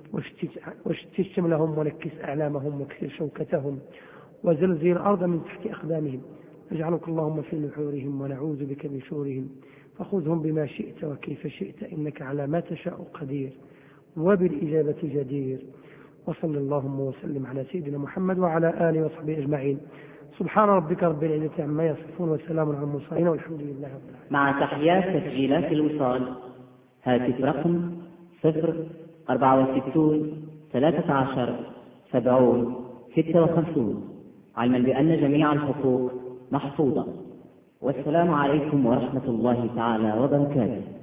واشتت شملهم ونكس أعلامهم واكسر شوكتهم وزلزل الأرض من تحت أقدامهم. نجعلك اللهم في نحورهم ونعوذ بك من شرورهم، فخذهم بما شئت وكيف شئت إنك على ما تشاء قدير وبالإجابة جدير. وصلى اللهم وسلم على سيدنا محمد وعلى آله وصحبه أجمعين. سبحان ربك رب العزة عما يصفون وسلام على المرسلين والحمد لله رب العالمين. مع تحيات تسجيلات الوصال، هاتف رقم صفر أربعة وستون ثلاثة عشر سبعون ستة وخمسون، علما بأن جميع الحقوق محفوظة. والسلام عليكم ورحمة الله تعالى وبركاته.